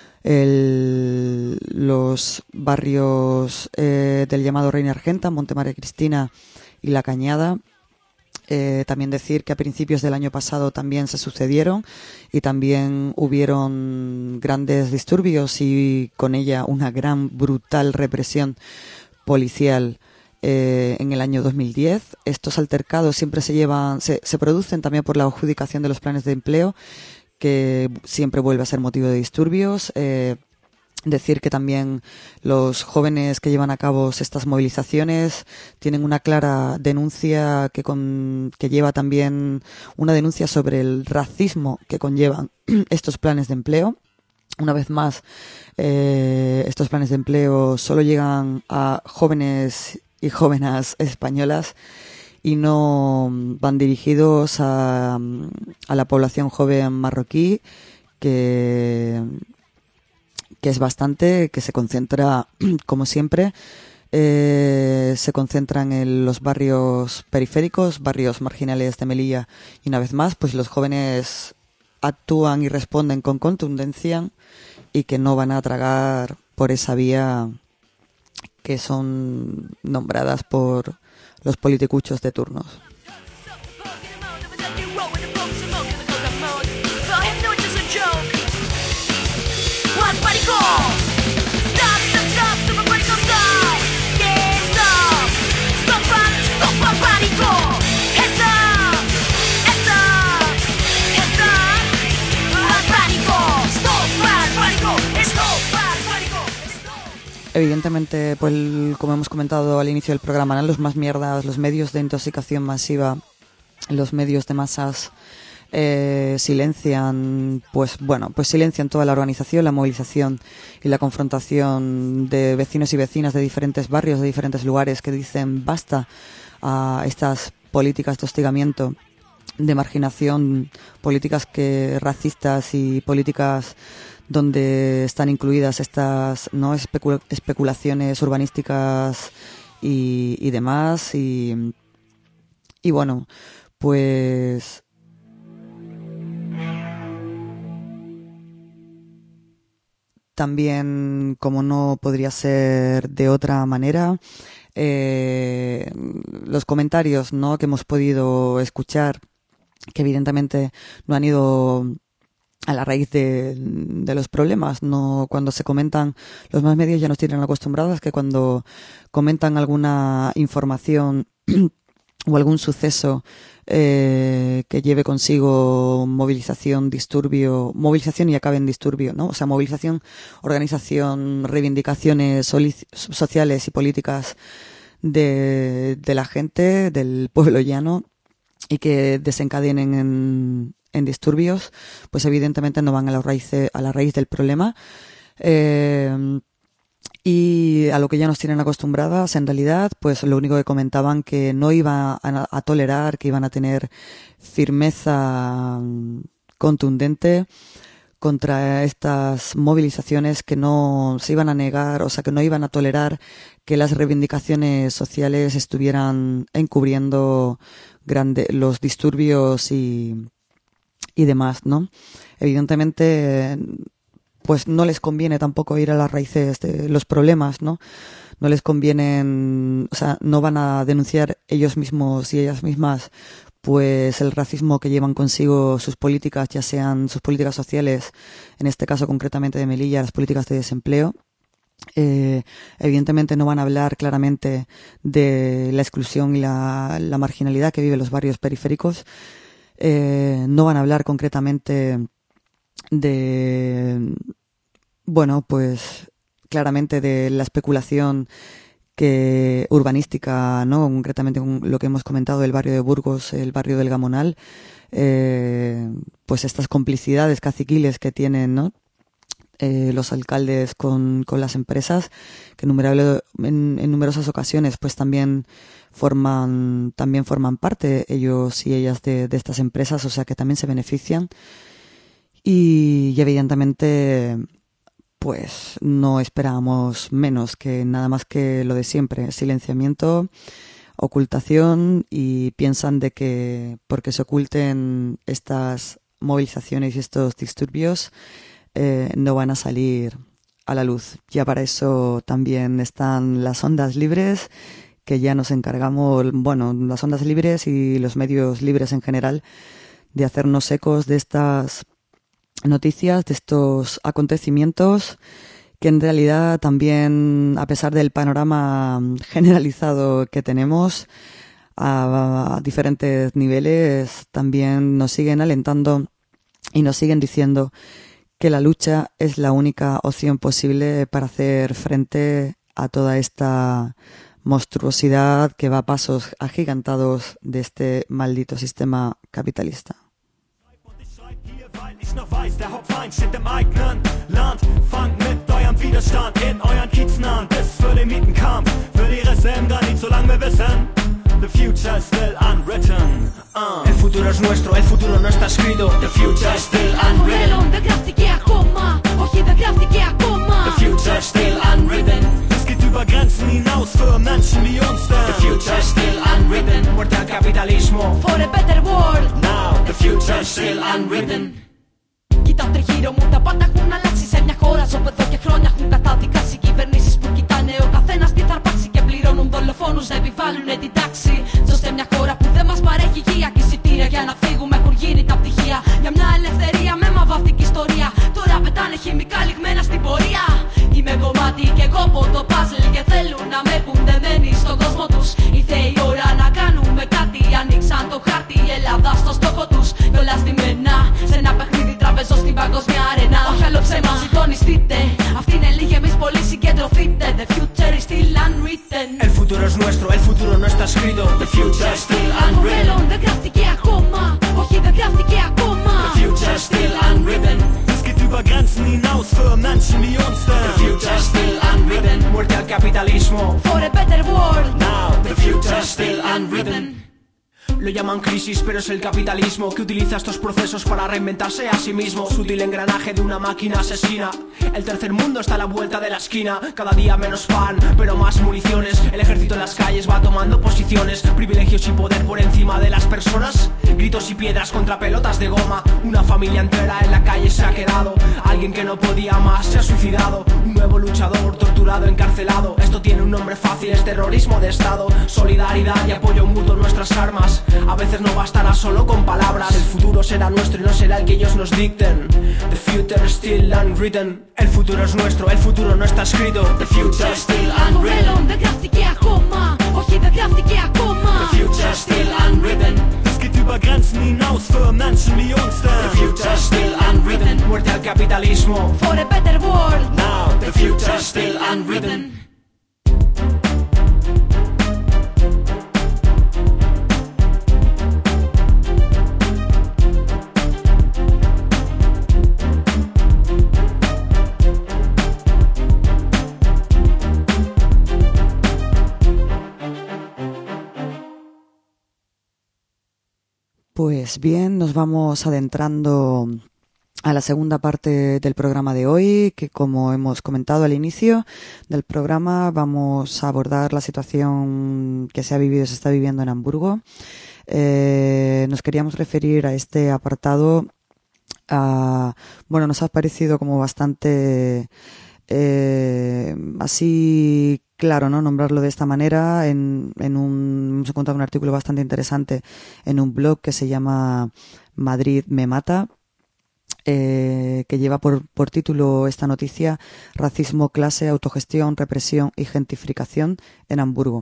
los barrios del llamado Reina Argenta, Monte María Cristina y La Cañada. También decir que a principios del año pasado también se sucedieron y también hubieron grandes disturbios y con ella una gran, brutal represión policial en el año 2010. Estos altercados siempre se producen también por la adjudicación de los planes de empleo, que siempre vuelve a ser motivo de disturbios. Decir que también los jóvenes que llevan a cabo estas movilizaciones tienen una clara denuncia que lleva también una denuncia sobre el racismo que conllevan estos planes de empleo. Una vez más, estos planes de empleo solo llegan a jóvenes y jóvenes españolas y no van dirigidos a la población joven marroquí, que es bastante, que se concentra, como siempre, se concentran en los barrios periféricos, barrios marginales de Melilla, y una vez más, pues los jóvenes actúan y responden con contundencia y que no van a tragar por esa vía que son nombradas por los politicuchos de turnos. Evidentemente, pues como hemos comentado al inicio del programa, ¿no? Los más mierdas, los medios de intoxicación masiva, los medios de masas silencian toda la organización, la movilización y la confrontación de vecinos y vecinas de diferentes barrios, de diferentes lugares, que dicen basta a estas políticas de hostigamiento, de marginación, políticas racistas y políticas donde están incluidas estas especulaciones urbanísticas y demás. Y bueno, pues también, como no podría ser de otra manera, los comentarios, ¿no?, que hemos podido escuchar, que evidentemente no han ido a la raíz de los problemas, no. Cuando se comentan, los más medios ya nos tienen acostumbrados que cuando comentan alguna información o algún suceso que lleve consigo movilización y acabe en disturbio, ¿no? O sea, movilización, organización, reivindicaciones sociales y políticas de la gente, del pueblo llano, y que desencadenen en disturbios, pues evidentemente no van a la raíz del problema, y a lo que ya nos tienen acostumbradas. En realidad, pues lo único que comentaban, que no iba a tolerar, que iban a tener firmeza contundente contra estas movilizaciones, que no se iban a negar, o sea, que no iban a tolerar que las reivindicaciones sociales estuvieran encubriendo los disturbios y demás, ¿no? Evidentemente, pues no les conviene tampoco ir a las raíces de los problemas, ¿no? No les conviene, o sea, no van a denunciar ellos mismos y ellas mismas, pues el racismo que llevan consigo sus políticas, ya sean sus políticas sociales, en este caso concretamente de Melilla, las políticas de desempleo. Evidentemente no van a hablar claramente de la exclusión y la marginalidad que viven los barrios periféricos. No van a hablar concretamente de, bueno, pues claramente de la especulación urbanística, ¿no? Concretamente con lo que hemos comentado del barrio de Burgos, el barrio del Gamonal, pues estas complicidades caciquiles que tienen, ¿no?, los alcaldes con las empresas, que en numerosas ocasiones pues también forman parte ellos y ellas de estas empresas, o sea que también se benefician. Y evidentemente pues no esperábamos menos que nada más que lo de siempre: silenciamiento, ocultación, y piensan de que porque se oculten estas movilizaciones y estos disturbios no van a salir a la luz. Ya para eso también están las ondas libres, que ya nos encargamos, bueno, las ondas libres y los medios libres en general, de hacernos ecos de estas noticias, de estos acontecimientos, que en realidad también, a pesar del panorama generalizado que tenemos a diferentes niveles, también nos siguen alentando y nos siguen diciendo que la lucha es la única opción posible para hacer frente a toda esta monstruosidad que va a pasos agigantados de este maldito sistema capitalista. Ich noch weiß, der Hauptfeind steht im eigenen Land. Fangt mit eurem Widerstand in euren Kiezen an. Bis für den Mietenkampf, für die Risse im Granit, solange wir wissen, the future is still unwritten. El futuro es nuestro, el futuro no está escrito. The future is still unwritten. Δεν γράφτηκε ακόμα, όχι δεν γράφτηκε ακόμα. The future is still unwritten. Es geht über Grenzen hinaus für Menschen wie uns denn. The future is still unwritten. Muerte al capitalismo. For a better world. Now the future is still unwritten. Κοίτα τριγύρω μου, τα πάντα έχουν αλλάξει σε μια χώρα. Ζω εδώ και χρόνια έχουν καταδικάσει κυβερνήσεις που κοιτάνε ο καθένας τι θα αρπάξει και πληρώνουν δολοφόνους να επιβάλλουνε την τάξη. Ζω σε μια χώρα που δεν μας παρέχει υγεία και εισιτήρια για να φύγουμε έχουν γίνει τα πτυχία. Για μια ελευθερία με μαβαυτική ιστορία. Τώρα πετάνε χημικά λιγμένα στην πορεία. Είμαι κομμάτι κι εγώ από το puzzle και θέλουν να με έχουν δεμένοι στον κόσμο τους. Ήρθε η ώρα να κάνουμε κάτι. Ανοίξαν το χάρτη η Ελλάδα στο στόχο τους. Κι όλα στημένα σε ένα παιχνίδι τραπεζό στην παγκόσμια αρένα. Όχι άλλο ψέμα, συντονιστείτε. Αυτή είναι λίγη, εμείς πολύ συγκεντρωθείτε. The future is still unwritten. El futuro es nuestro, el futuro no está escrito. The future is still Το unwritten. μέλλον δεν γράφτηκε ακόμα. Όχι δεν γράφτηκε ακόμα. The future is still unwritten. Es geht über Grenzen hinaus für Menschen wie uns denn. The future is still unwritten. Muerte al capitalismo. For a better world. Now the future is still unwritten. Lo llaman crisis, pero es el capitalismo que utiliza estos procesos para reinventarse a sí mismo. Sutil engranaje de una máquina asesina. El tercer mundo está a la vuelta de la esquina. Cada día menos pan, pero más municiones. El ejército en las calles va tomando posiciones. Privilegios y poder por encima de las personas. Gritos y piedras contra pelotas de goma. Una familia entera en la calle se ha quedado. Alguien que no podía más se ha suicidado. Un nuevo luchador torturado, encarcelado. Esto tiene un nombre fácil, es terrorismo de estado. Solidaridad y apoyo mutuo en nuestras armas. A veces no bastará solo con palabras. El futuro será nuestro y no será el que ellos nos dicten. The future is still unwritten. El futuro es nuestro, el futuro no está escrito. The future is still Το μέλλον unwritten. δεν γράφτηκε ακόμα. Όχι δεν γράφτηκε ακόμα. The future is still unwritten. Es geht über Grenzen hinaus für Menschen wie uns denn. The future is still unwritten. Muerte al capitalismo. For a better world. Now the future is still unwritten. Pues bien, nos vamos adentrando a la segunda parte del programa de hoy, que como hemos comentado al inicio del programa, vamos a abordar la situación que se está viviendo en Hamburgo. Nos queríamos referir a este apartado. Nos ha parecido como bastante así claro, ¿no? Nombrarlo de esta manera. Hemos encontrado un artículo bastante interesante en un blog que se llama Madrid me mata, que lleva por título esta noticia: racismo, clase, autogestión, represión y gentrificación en Hamburgo.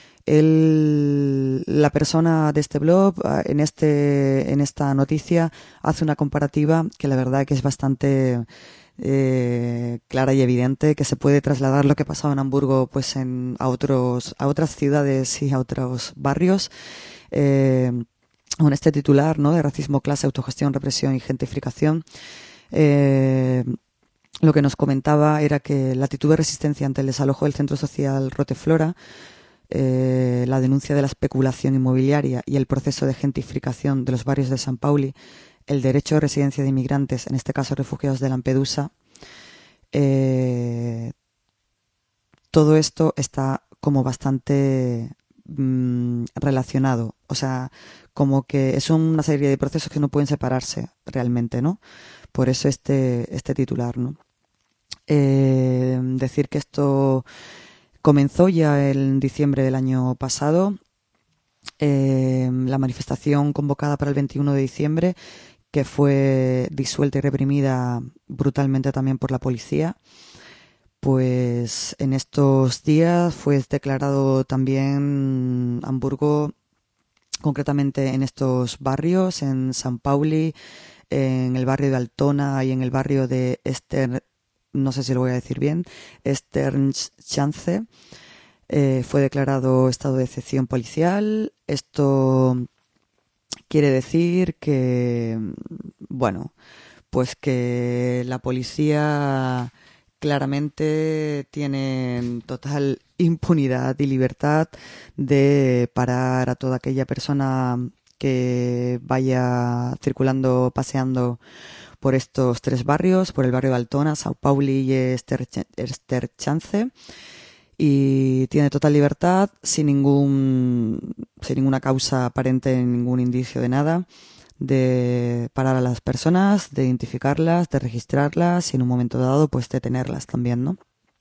La persona de este blog en esta noticia hace una comparativa que la verdad que es bastante clara y evidente, que se puede trasladar lo que ha pasado en Hamburgo pues a otras ciudades y a otros barrios. Con este titular, ¿no?, de racismo, clase, autogestión, represión y gentrificación, lo que nos comentaba era que la actitud de resistencia ante el desalojo del centro social Roteflora, la denuncia de la especulación inmobiliaria y el proceso de gentrificación de los barrios de San Pauli, el derecho de residencia de inmigrantes, en este caso refugiados de Lampedusa, todo esto está como bastante relacionado, o sea, como que es una serie de procesos que no pueden separarse realmente, ¿no? Por eso este titular, ¿no? Decir que esto comenzó ya en diciembre del año pasado, la manifestación convocada para el 21 de diciembre, que fue disuelta y reprimida brutalmente también por la policía. Pues en estos días fue declarado también Hamburgo, concretamente en estos barrios, en San Pauli, en el barrio de Altona y en el barrio de no sé si lo voy a decir bien, Sternschanze. Fue declarado estado de excepción policial. Esto quiere decir que, bueno, pues que la policía claramente tiene total impunidad y libertad de parar a toda aquella persona que vaya circulando, paseando por estos 3 barrios, por el barrio de Altona, São Paulo y Sternschanze, y tiene total libertad sin ninguna causa aparente, ningún indicio de nada, de parar a las personas, de identificarlas, de registrarlas y en un momento dado pues detenerlas también, ¿no?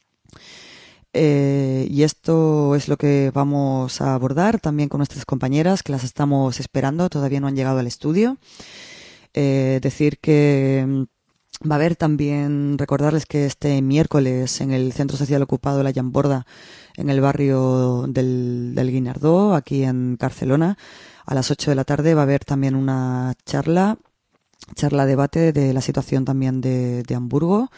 Y esto es lo que vamos a abordar también con nuestras compañeras, que las estamos esperando, todavía no han llegado al estudio. Decir que va a haber también, recordarles que este miércoles en el Centro Social Ocupado La Llamborda, en el barrio del Guinardó, aquí en Barcelona, a las 8 de la tarde va a haber también una charla debate de la situación también de Hamburgo.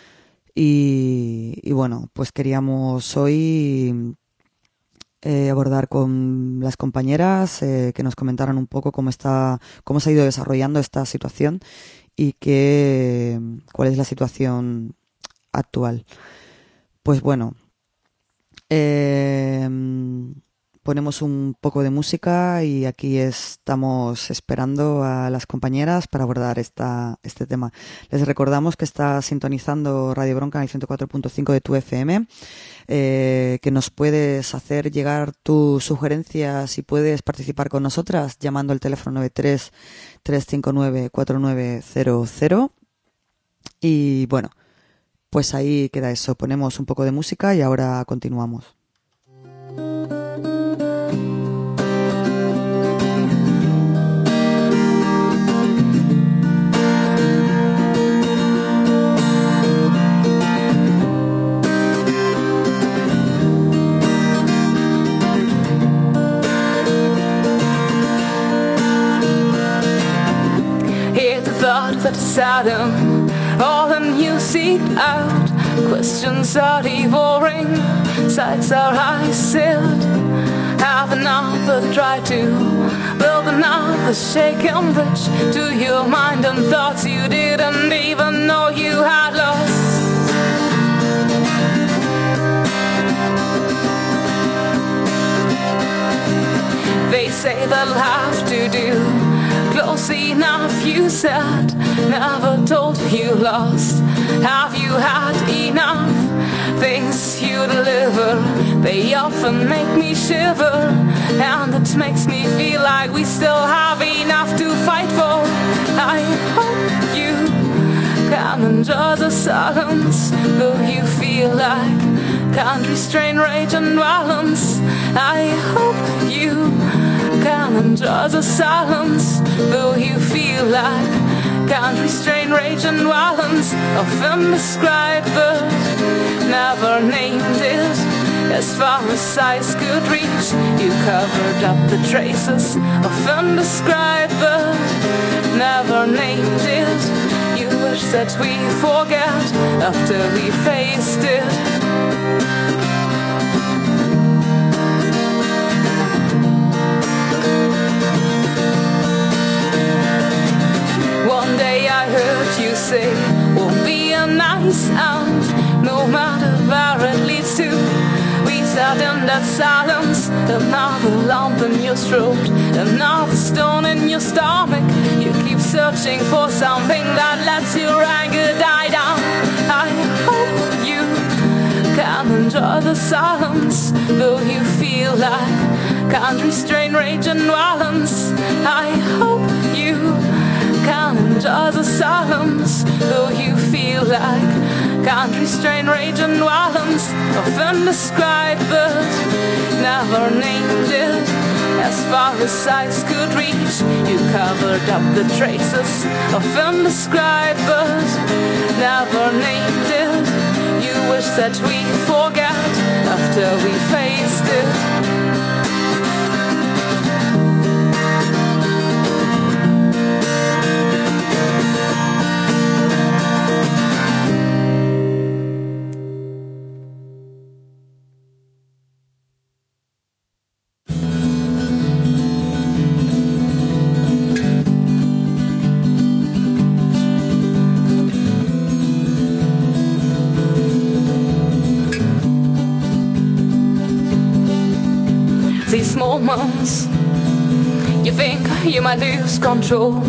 Y bueno, pues queríamos hoy abordar con las compañeras que nos comentaran un poco cómo se ha ido desarrollando esta situación y cuál es la situación actual. Pues bueno, ponemos un poco de música y aquí estamos esperando a las compañeras para abordar este tema. Les recordamos que está sintonizando Radio Bronca en el 104.5 de tu FM, que nos puedes hacer llegar tus sugerencias y puedes participar con nosotras llamando al teléfono 93-359-4900. Y bueno, pues ahí queda eso. Ponemos un poco de música y ahora continuamos. That Saddam, all the news seek out. Questions are devouring, sights are high set. Have another try to build another shaken bridge to your mind and thoughts you didn't even know you had lost. They say they'll have to do close enough, you said. Never told you lost. Have you had enough? Things you deliver, they often make me shiver, and it makes me feel like we still have enough to fight for. I hope you can enjoy the silence, though you feel like can't restrain rage and violence. I hope you can enjoy the silence, though you feel like can't restrain rage and violence. Often described but never named it. As far as eyes could reach, you covered up the traces. Often described but never named it. You wish that we forget after we faced it. One day I heard you say, won't be a nice end, no matter where it leads to. We sat in that silence, another lump in your throat, another stone in your stomach. You keep searching for something that lets your anger die down. I hope you can enjoy the silence, though you feel like can't restrain rage and violence. I hope you can enjoy the silence, though you feel like can't restrain rage and violence. Often described but never named it. As far as eyes could reach, you covered up the traces. Often described but never named it. You wish that we forget after we faced it. moments you think you might lose control.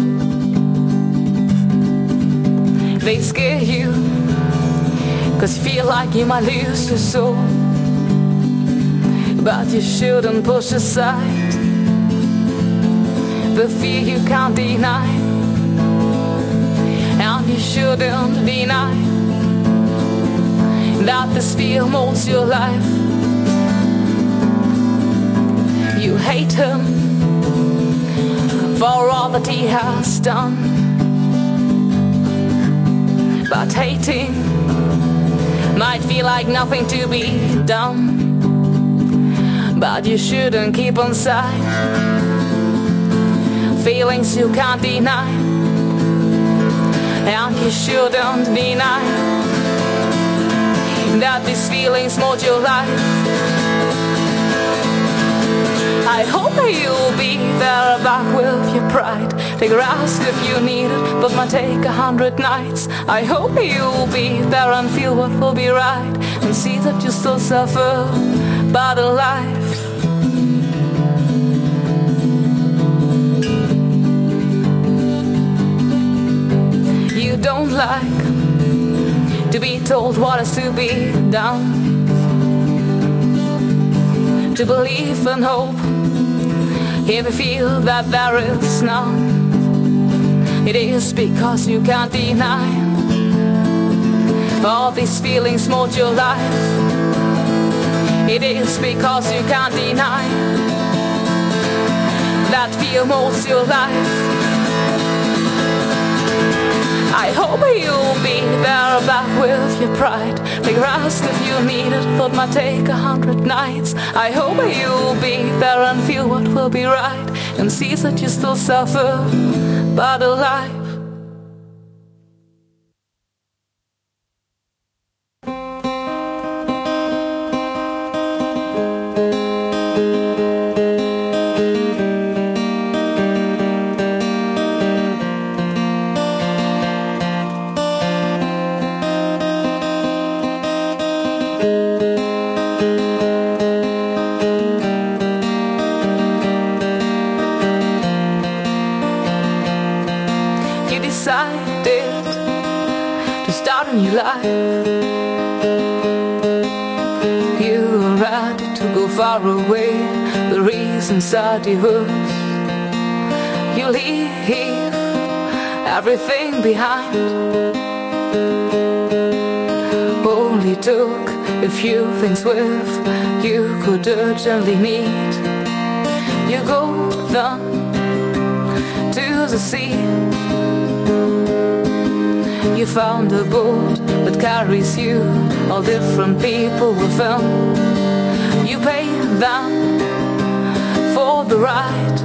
They scare you, 'cause you feel like you might lose your soul. But you shouldn't push aside the fear you can't deny. And you shouldn't deny that this fear molds your life. You hate him for all that he has done, but hating might feel like nothing to be done. But you shouldn't keep on inside feelings you can't deny. And you shouldn't deny that these feelings mold your life. I hope you'll be there back with your pride. Take a rest if you need it, but might take 100 nights. I hope you'll be there and feel what will be right, and see that you still suffer, but alive. You don't like to be told what is to be done, to believe and hope if you feel that there is none. It is because you can't deny all these feelings mold your life. It is because you can't deny that fear molds your life. I hope you'll be there back with your pride. Take a rest if you need it, thought might take 100 nights. I hope you'll be there and feel what will be right, and see that you still suffer, but alive. Decided to start a new life. You were ready to go far away. The reasons are diverse. You leave everything behind. Only took a few things with you could urgently need. You go down to the sea. You found a boat that carries you, all different people within. You pay them for the ride,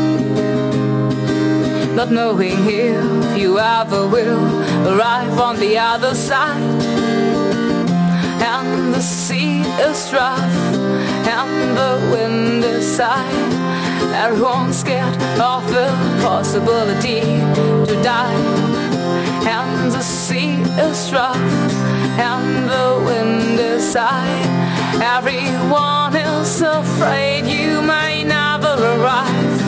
not knowing if you ever will arrive on the other side. And the sea is rough and the wind is high. Everyone's scared of the possibility to die. And the sea is rough and the wind is high. Everyone is afraid you may never arrive.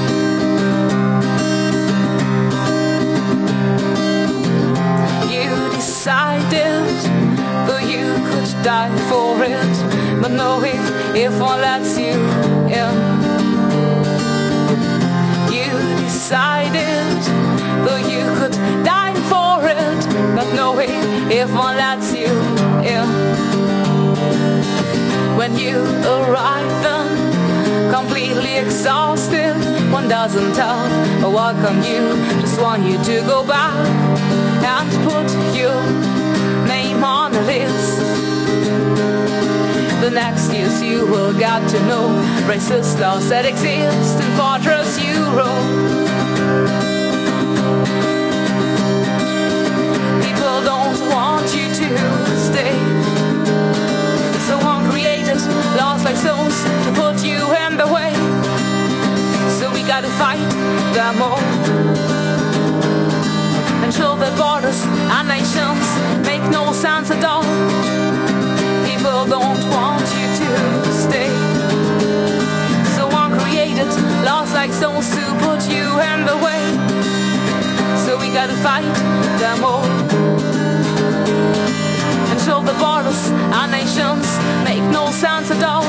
You decided that you could die for it, but no if one lets you in. You decided that you could die for it, not knowing if one lets you in. When you arrive then, completely exhausted, one doesn't tell or welcome you, just want you to go back and put your name on the list. The next news you will get to know racist laws that exist in Fortress Europe. People don't want you to stay. Someone created laws like those to put you in the way. So we gotta fight them all and show that borders and nations make no sense at all. People don't want you to stay. So souls to put you in the way. So we gotta fight them all. Until the borders, our nations make no sense at all.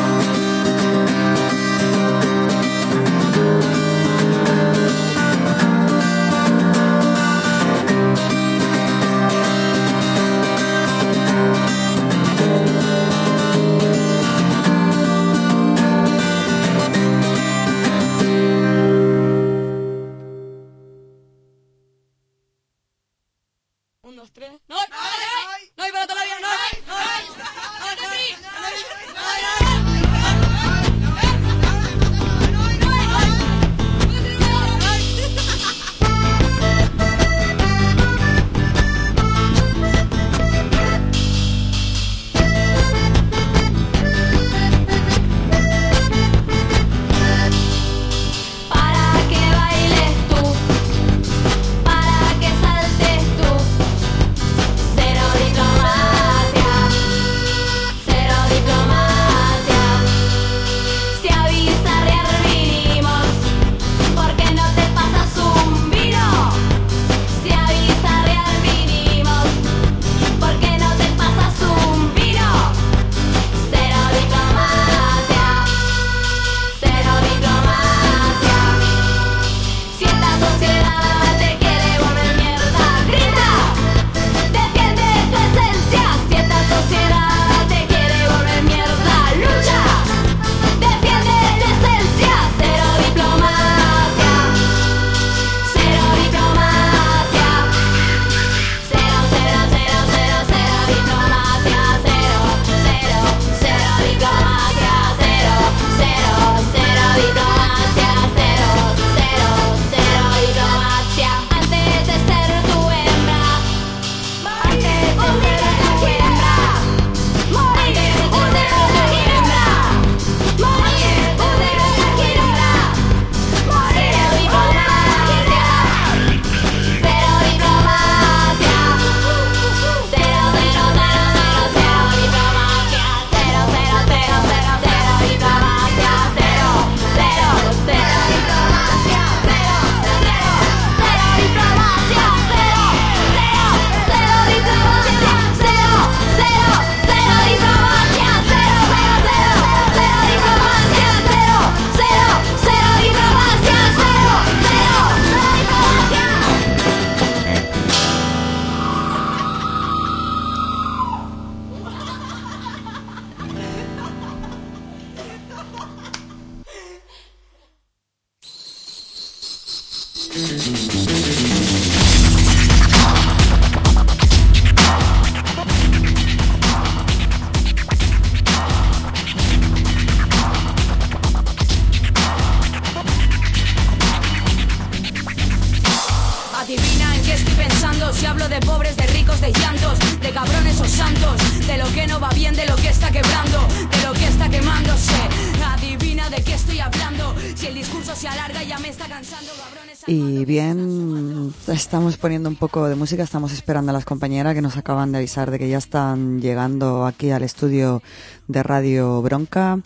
Adivina en qué estoy pensando, si hablo de pobres, de ricos, de llantos, de cabrones o santos, de lo que no va bien, de lo que está quebrando, de lo que está quemándose. Adivina de qué estoy hablando, si el discurso se alarga ya me está cansando, cabrones. Y bien, estamos poniendo un poco de música, estamos esperando a las compañeras que nos acaban de avisar de que ya están llegando aquí al estudio de Radio Bronca.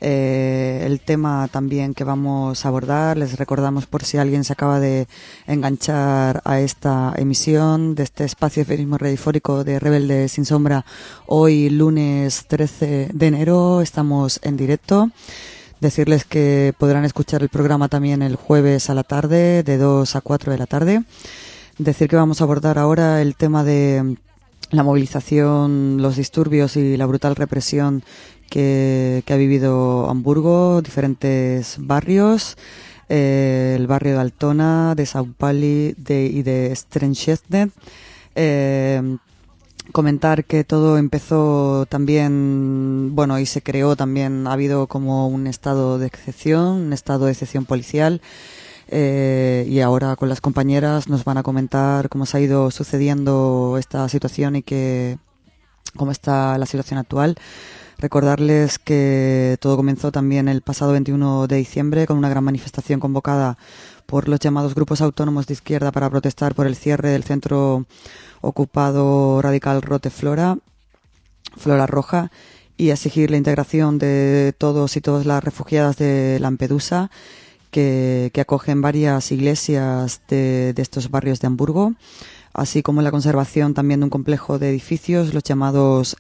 El tema también que vamos a abordar, les recordamos por si alguien se acaba de enganchar a esta emisión de este espacio de feminismo radiofónico de Rebelde Sin Sombra. Hoy lunes 13 de enero estamos en directo. Decirles que podrán escuchar el programa también el jueves a la tarde, de 2 a 4 de la tarde. Decir que vamos a abordar ahora el tema de la movilización, los disturbios y la brutal represión que ha vivido Hamburgo, diferentes barrios, el barrio de Altona, de Sao Paulo y de Strenschefnet. Comentar que todo empezó también, bueno, y se creó también, ha habido como un estado de excepción policial, y ahora con las compañeras nos van a comentar cómo se ha ido sucediendo esta situación y cómo está la situación actual. Recordarles que todo comenzó también el pasado 21 de diciembre con una gran manifestación convocada por los llamados grupos autónomos de izquierda para protestar por el cierre del centro ocupado radical Rote Flora Roja, y exigir la integración de todos y todas las refugiadas de Lampedusa. que acogen varias iglesias de estos barrios de Hamburgo, así como la conservación también de un complejo de edificios, los llamados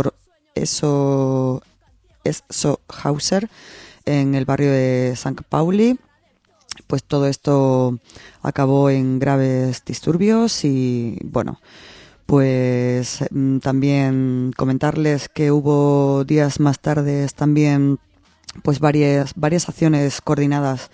Essohauser, en el barrio de St. Pauli. Pues todo esto acabó en graves disturbios y, bueno, pues también comentarles que hubo días más tarde también pues varias acciones coordinadas,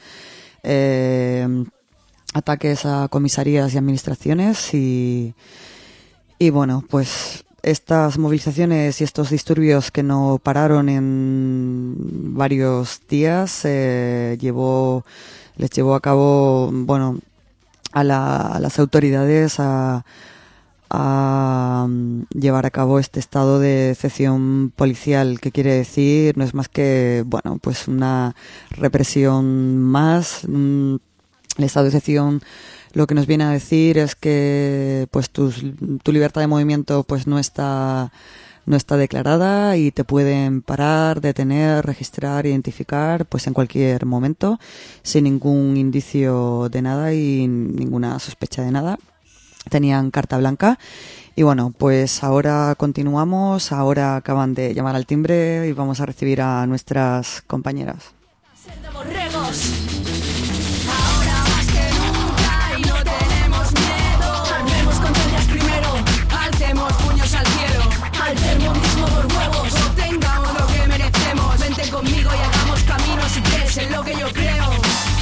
ataques a comisarías y administraciones y bueno, pues estas movilizaciones y estos disturbios que no pararon en varios días les llevó a cabo, bueno, a las autoridades a llevar a cabo este estado de excepción policial, que quiere decir no es más que, bueno, pues una represión más. El estado de excepción lo que nos viene a decir es que pues tu libertad de movimiento pues no está declarada y te pueden parar, detener, registrar, identificar pues en cualquier momento sin ningún indicio de nada y ninguna sospecha de nada. Tenían carta blanca y bueno, pues ahora continuamos. Ahora acaban de llamar al timbre y vamos a recibir a nuestras compañeras. Ahora más que nunca y no tenemos miedo. Andemos conscientes primero, alcemos puños al cielo. Altermundismo por huevos, obtengamos lo que merecemos. Vente conmigo y hagamos camino si crees en lo que yo creo.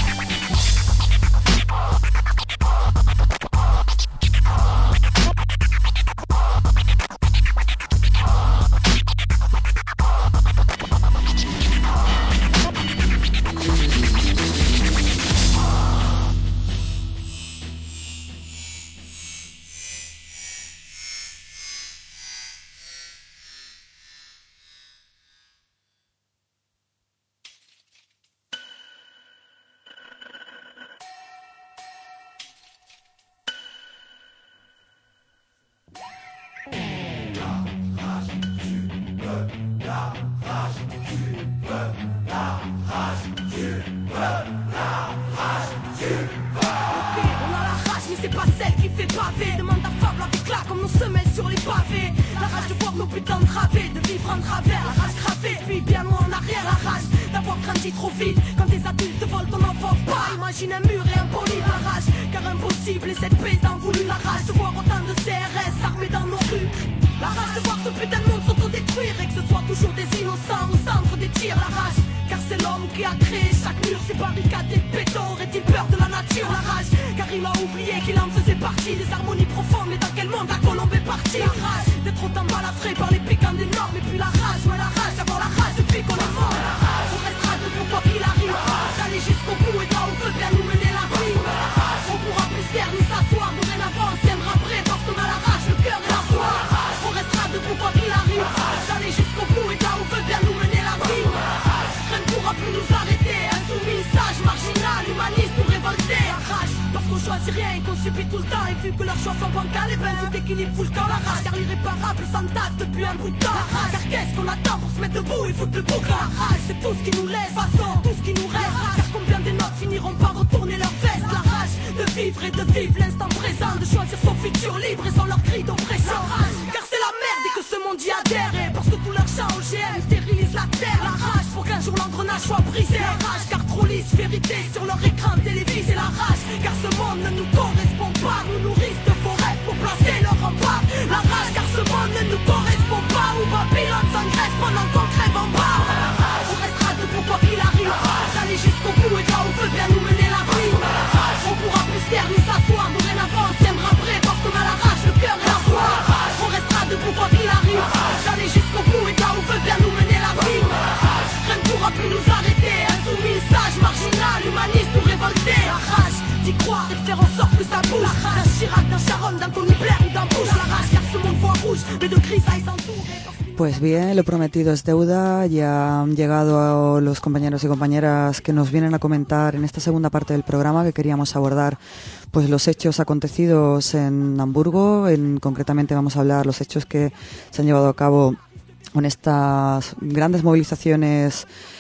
Pues bien, lo prometido es deuda. Ya han llegado a los compañeros y compañeras que nos vienen a comentar en esta segunda parte del programa, que queríamos abordar pues los hechos acontecidos en Hamburgo. Concretamente vamos a hablar los hechos que se han llevado a cabo con estas grandes movilizaciones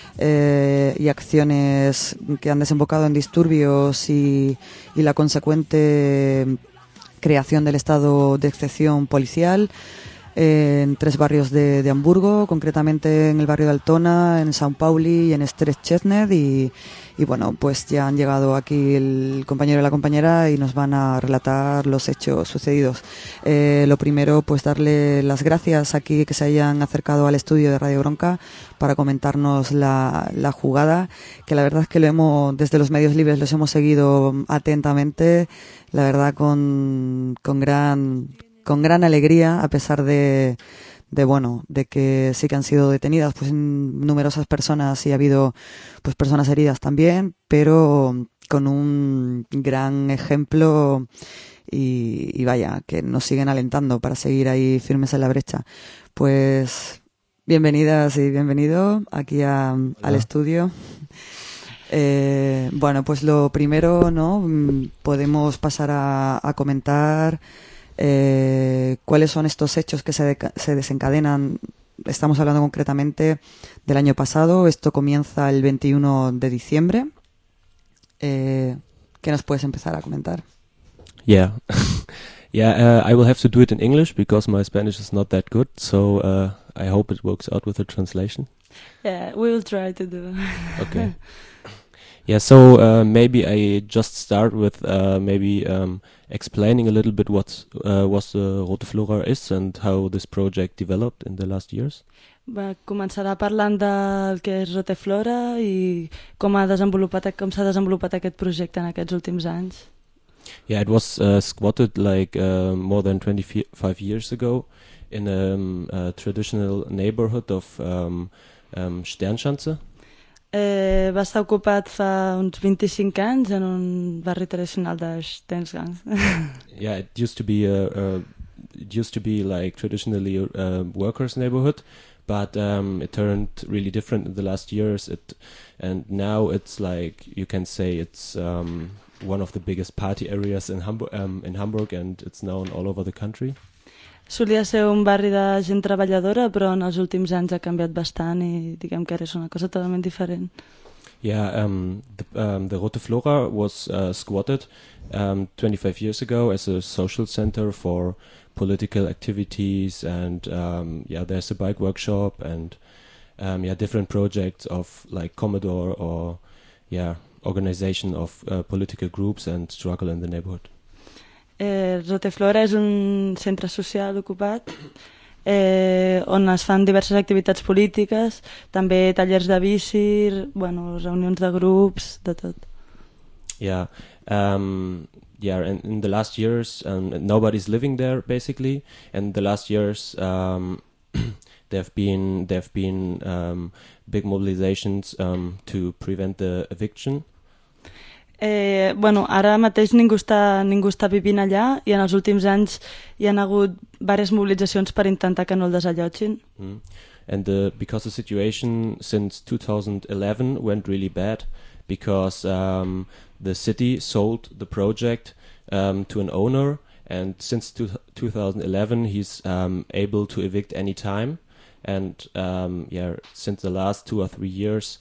y acciones que han desembocado en disturbios y la consecuente creación del estado de excepción policial en 3 barrios de Hamburgo, concretamente en el barrio de Altona, en São Pauli y en Strechesned, y bueno, pues ya han llegado aquí el compañero y la compañera y nos van a relatar los hechos sucedidos. Lo primero, pues darle las gracias aquí que se hayan acercado al estudio de Radio Bronca para comentarnos la jugada, que la verdad es que desde los medios libres los hemos seguido atentamente, la verdad con gran alegría, a pesar de que sí que han sido detenidas pues numerosas personas y ha habido pues personas heridas también, pero con un gran ejemplo y vaya, que nos siguen alentando para seguir ahí firmes en la brecha. Pues bienvenidas y bienvenido aquí al estudio. Bueno, pues lo primero, ¿no? Podemos pasar a comentar cuáles son estos hechos que se desencadenan. Estamos hablando concretamente del año pasado. Esto comienza el 21 de diciembre. ¿Qué nos puedes empezar a comentar? Yeah. I will have to do it in English because my Spanish is not that good, so I hope it works out with the translation. Yeah, we will try to do. Okay. Yeah, so maybe I just start with explaining a little bit what the Rote Flora is and how this project developed in the last years. Començarà parlant del que és Rote Flora i com s'ha desenvolupat aquest projecte en aquests últims anys. Yeah, it was squatted more than 25 years ago in a traditional neighborhood of Sternschanze. Va estar ocupat fa uns 25 anys en un barri tradicional de Sternschanze. Yeah, it used to be like traditionally a workers' neighborhood, but it turned really different in the last years. And now it's like you can say it's one of the biggest party areas in Hamburg, and it's known all over the country. Solia ser un barri de gent treballadora, però en els últims anys ha canviat bastant i diguem que ara és una cosa totalment diferent. Yeah, the Rote Flora was squatted 25 years ago as a social center for political activities, and there's a bike workshop and different projects of like Commodore or organization of political groups and struggle in the neighborhood. Rote Flora és un centre social ocupat on es fan diverses activitats polítiques, també tallers de bici, reunions de grups, de tot. Yeah, and in the last years nobody's living there basically, and the last years there have been big mobilizations to prevent the eviction. Ara mateix ningú està vivint allà i en els últims anys hi han hagut diverses mobilitzacions per intentar que no el desallotgin. And because the situation since 2011 went really bad, because the city sold the project to an owner, and since 2011 he's able to evict any time, and since the last 2 or 3 years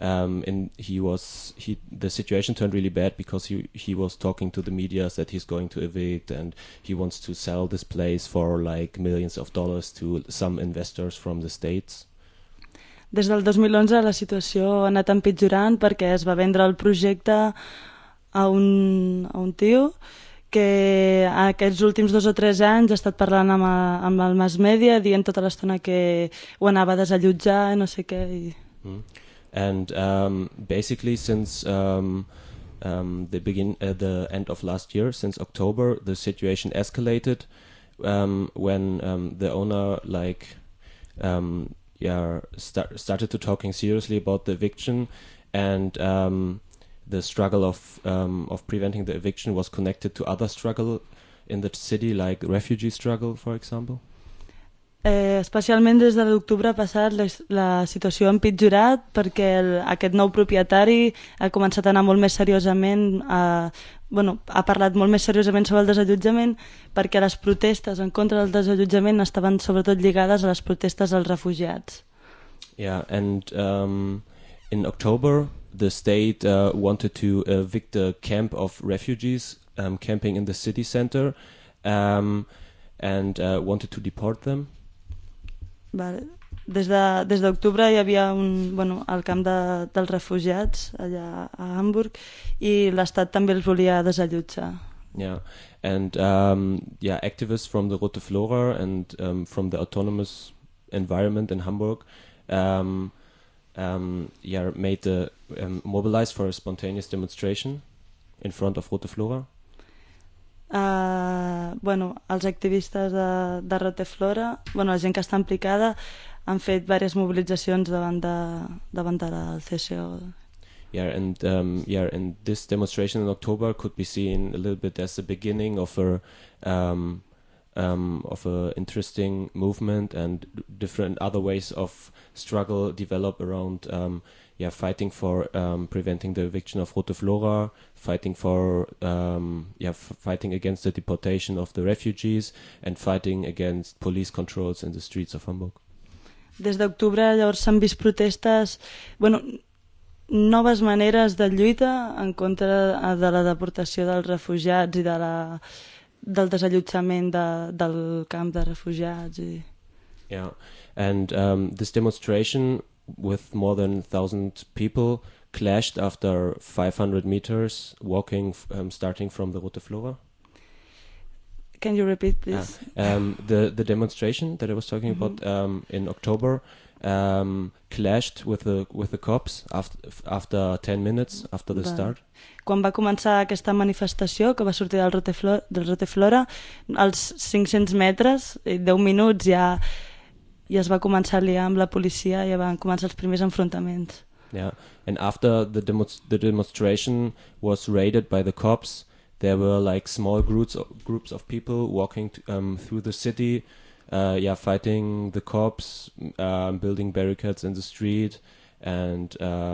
the situation turned really bad because he was talking to the media that he's going to evict, and he wants to sell this place for like millions of dollars to some investors from the States. Des del 2011 la situació ha anat empitjorant perquè es va vendre el projecte a un tio que aquests últims 2 o 3 anys ha estat parlant amb el mass media, dient tota l'estona que ho anava a desallotjar, no sé què. And basically since the end of last year, since October, the situation escalated when the owner started to talking seriously about the eviction, and the struggle of preventing the eviction was connected to other struggle in the city, like refugee struggle, for example. Especialment des de l'octubre passat la situació ha empitjorat perquè aquest nou propietari ha començat a anar molt més seriosament, ha parlat molt més seriosament sobre el desallotjament, perquè les protestes en contra del desallotjament estaven sobretot lligades a les protestes dels refugiats. Yeah, and in October, the state wanted to evict a camp of refugees camping in the city center and wanted to deport them. Vale. Des d'octubre hi havia el camp dels refugiats allà a Hamburg i l'Estat també els volia desallotjar. Yeah, and activists from the Rote Flora and from the autonomous environment in Hamburg mobilized for a spontaneous demonstration in front of Rote Flora. Els activistes de Rote Flora, la gent que està implicada, han fet diverses mobilitzacions davant del CSO. And this demonstration in October could be seen a little bit as the beginning of a interesting movement, and different other ways of struggle develop around fighting for preventing the eviction of Rote Flora, fighting for fighting against the deportation of the refugees, and fighting against police controls in the streets of Hamburg. Des d'octubre llavors s'han vist protestes, noves maneres de lluita en contra de la deportació dels refugiats i del desallotjament del camp de refugiats. And this demonstration with more than 1,000 people clashed after 500 meters walking starting from the Rote Flora. Can you repeat, please? The demonstration that I was talking about in October clashed with the cops after 10 minutes after the start. Quan va començar aquesta manifestació que va sortir del Rote Flora, als 500 metres, 10 minuts ja es va començar a liar amb la policia, ja van començar els primers enfrontaments. Yeah, and after the demonstration was raided by the cops, there were like small groups of people walking through the city, fighting the cops, building barricades in the street, and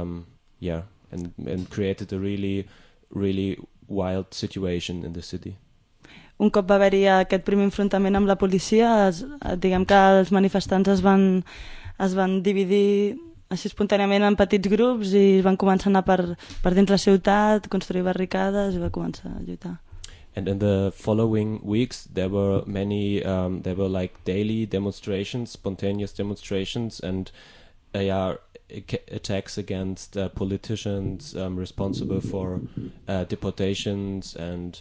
created a really, really wild situation in the city. Un cop va haver-hi aquest primer enfrontament amb la policia, diguem que els manifestants es van dividir així espontàniament en petits grups i van començar a anar per dins la ciutat, construir barricades i va començar a lluitar. And in the following weeks there were many like daily demonstrations, spontaneous demonstrations, and attacks against politicians responsible for deportations, and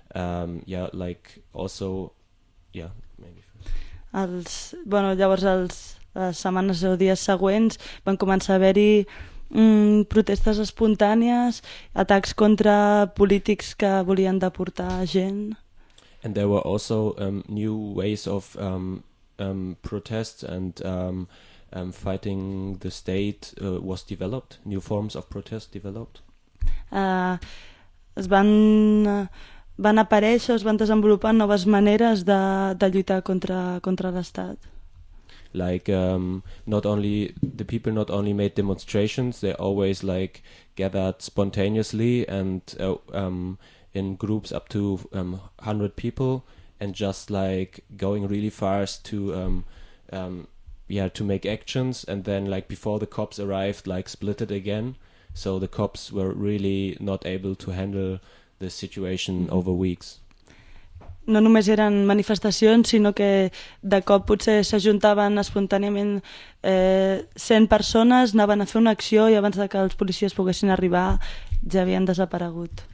llavors les setmanes o dies següents van començar a haver-hi protestes espontànies, atacs contra polítics que volien deportar gent. And there were also new ways of protest and fighting the state was developed, new forms of protest developed. Es van aparèixer, es van desenvolupar noves maneres de lluitar contra l'Estat. Like the people not only made demonstrations, they always like gathered spontaneously and in groups up to 100 people, and just like going really fast to make actions, and then like before the cops arrived, like split it again. So the cops were really not able to handle the situation over weeks. No només eren manifestacions, sinó que de cop potser s'ajuntaven espontàniament 100 persones, anaven a fer una acció i abans que els policies poguessin arribar ja havien desaparegut.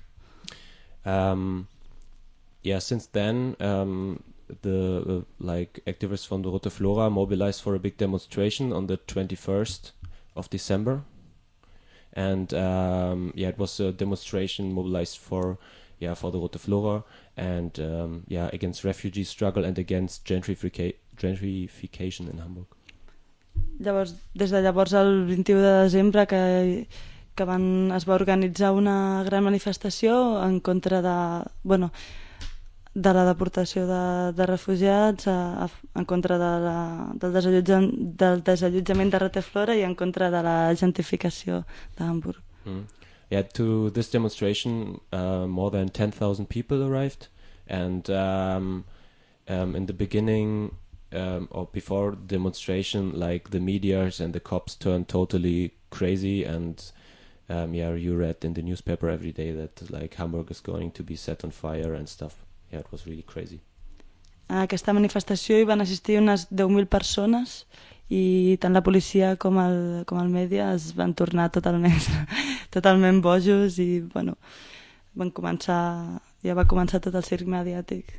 Since then the activists from the Rote Flora mobilized for a big demonstration on the 21st of December, and it was a demonstration mobilized for the Rote Flora and against refugee struggle and against gentrification in Hamburg. Llavors, des de llavors, el 21 de desembre que es va organitzar una gran manifestació en contra de la deportació de refugiats, en contra del desallotjament de Rote Flora i en contra de la gentrificació de Hamburg. To this demonstration, more than 10,000 people arrived, and in the beginning or before the demonstration, like the medias and the cops turned totally crazy, and you read in the newspaper every day that like Hamburg is going to be set on fire and stuff. Yeah, it was really crazy. A aquesta manifestació hi van assistir unes 10.000 persones i tant la policia com el mèdia es van tornar totalment bojos i bueno, va començar tot el circ mediàtic.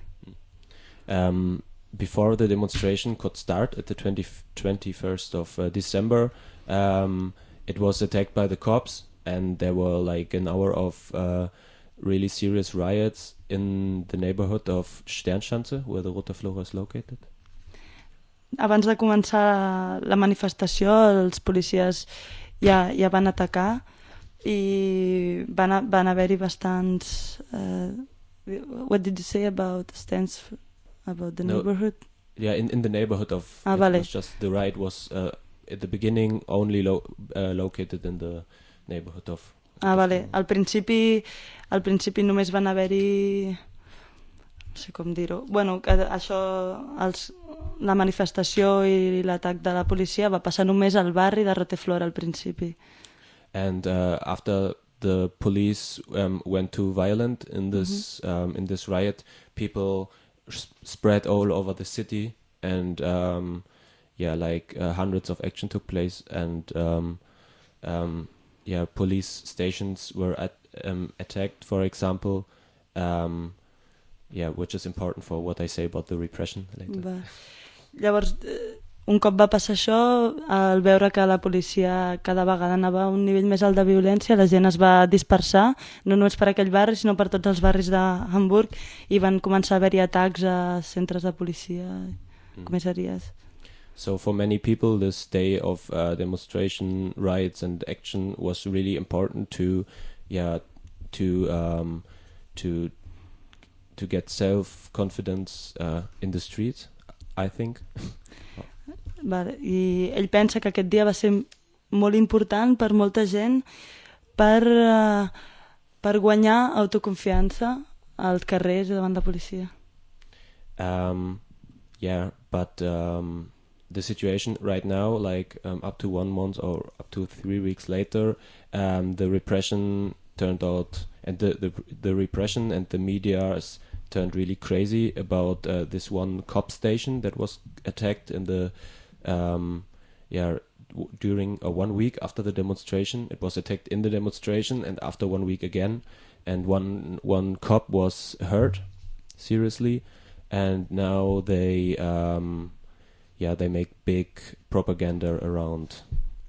Before the demonstration could start at the 21st of December, it was attacked by the cops, and there were like an hour of really serious riots in the neighborhood of Sternschanze, where the Rote Flora is located. Abans de començar la manifestació, els policies ja van atacar i van haver-hi bastants... what did you say about stands about the neighborhood? Yeah, in the neighborhood of... vale. Was just the riot was at the beginning only located in the neighborhood of... vale. Al principi només van haver-hi... No sé com dir-ho. Bueno, la manifestació i l'atac de la policia va passar només al barri de Roteflora al principi. And after the police went too violent in this riot, people spread all over the city, and hundreds of action took place, and police stations were attacked, for example, which is important for what I say about the repression later. Llavors, un cop va passar això, al veure que la policia cada vegada anava a un nivell més alt de violència, la gent es va dispersar, no només per aquell barri, sinó per tots els barris de Hamburg, i van començar a haver-hi atacs a centres de policia, comissaries. So for many people, this day of demonstration, riots and action was really important to get self-confidence in the streets, I think. Vale. I ell pensa que aquest dia va ser molt important per molta gent per guanyar autoconfiança als carrers i davant de policia. But the situation right now, like up to 1 month or up to 3 weeks later, the repression turned out, and the repression and the media turned really crazy about this one cop station that was attacked in the during 1 week after the demonstration. It was attacked in the demonstration, and after 1 week again, and one cop was hurt seriously, and now they make big propaganda around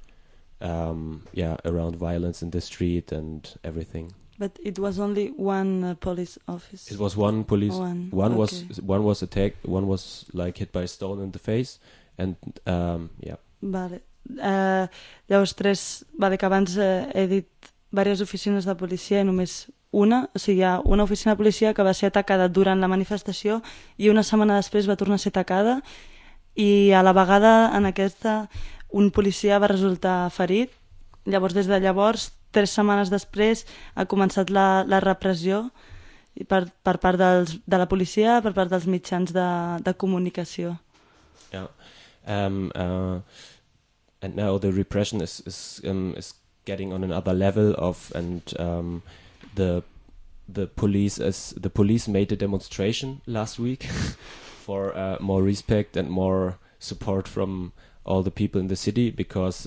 violence in the street and everything. But it was only one police office. It was one police. One was attacked. One was like hit by a stone in the face, and Vale. Llavors vale, que abans he dit diverses oficines de policia i només una, o sigui, hi ha una oficina de policia que va ser atacada durant la manifestació i una setmana després va tornar a ser atacada, i a la vegada en aquesta un policia va resultar ferit. Llavors, des de llavors, 3 setmanes després ha començat la repressió per part de la policia, per part dels mitjans de comunicació. And now the repression is getting on another level of, and the police made a demonstration last week for more respect and more support from all the people in the city, because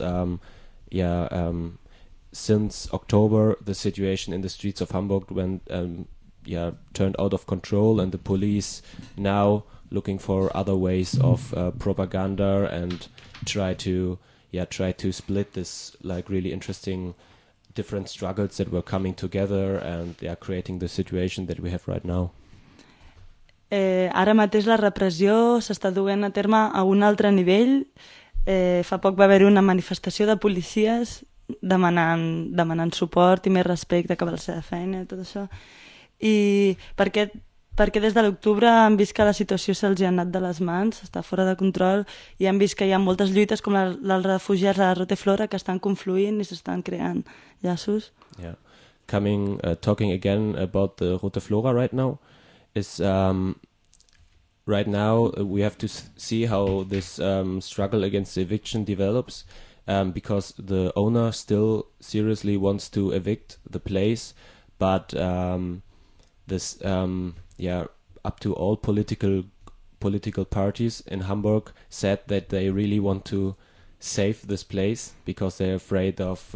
since October the situation in the streets of Hamburg turned out of control, and the police now looking for other ways of propaganda and try to split this like really interesting different struggles that were coming together, and they are creating the situation that we have right now. Ara mateix la repressió s'està duent a terme a un altre nivell. Fa poc va haver-hi una manifestació de policies demanant suport i més respecte cap a la seva feina i tot això. I perquè des de l'octubre han vist que la situació se'ls ha anat de les mans, està fora de control, i han vist que hi ha moltes lluites com els refugiats a la Roteflora que estan confluint i s'estan creant llaços. Talking again about the Roteflora right now is right now we have to see how this struggle against eviction develops. because the owner still seriously wants to evict the place, but this up to all political parties in Hamburg said that they really want to save this place because they're afraid of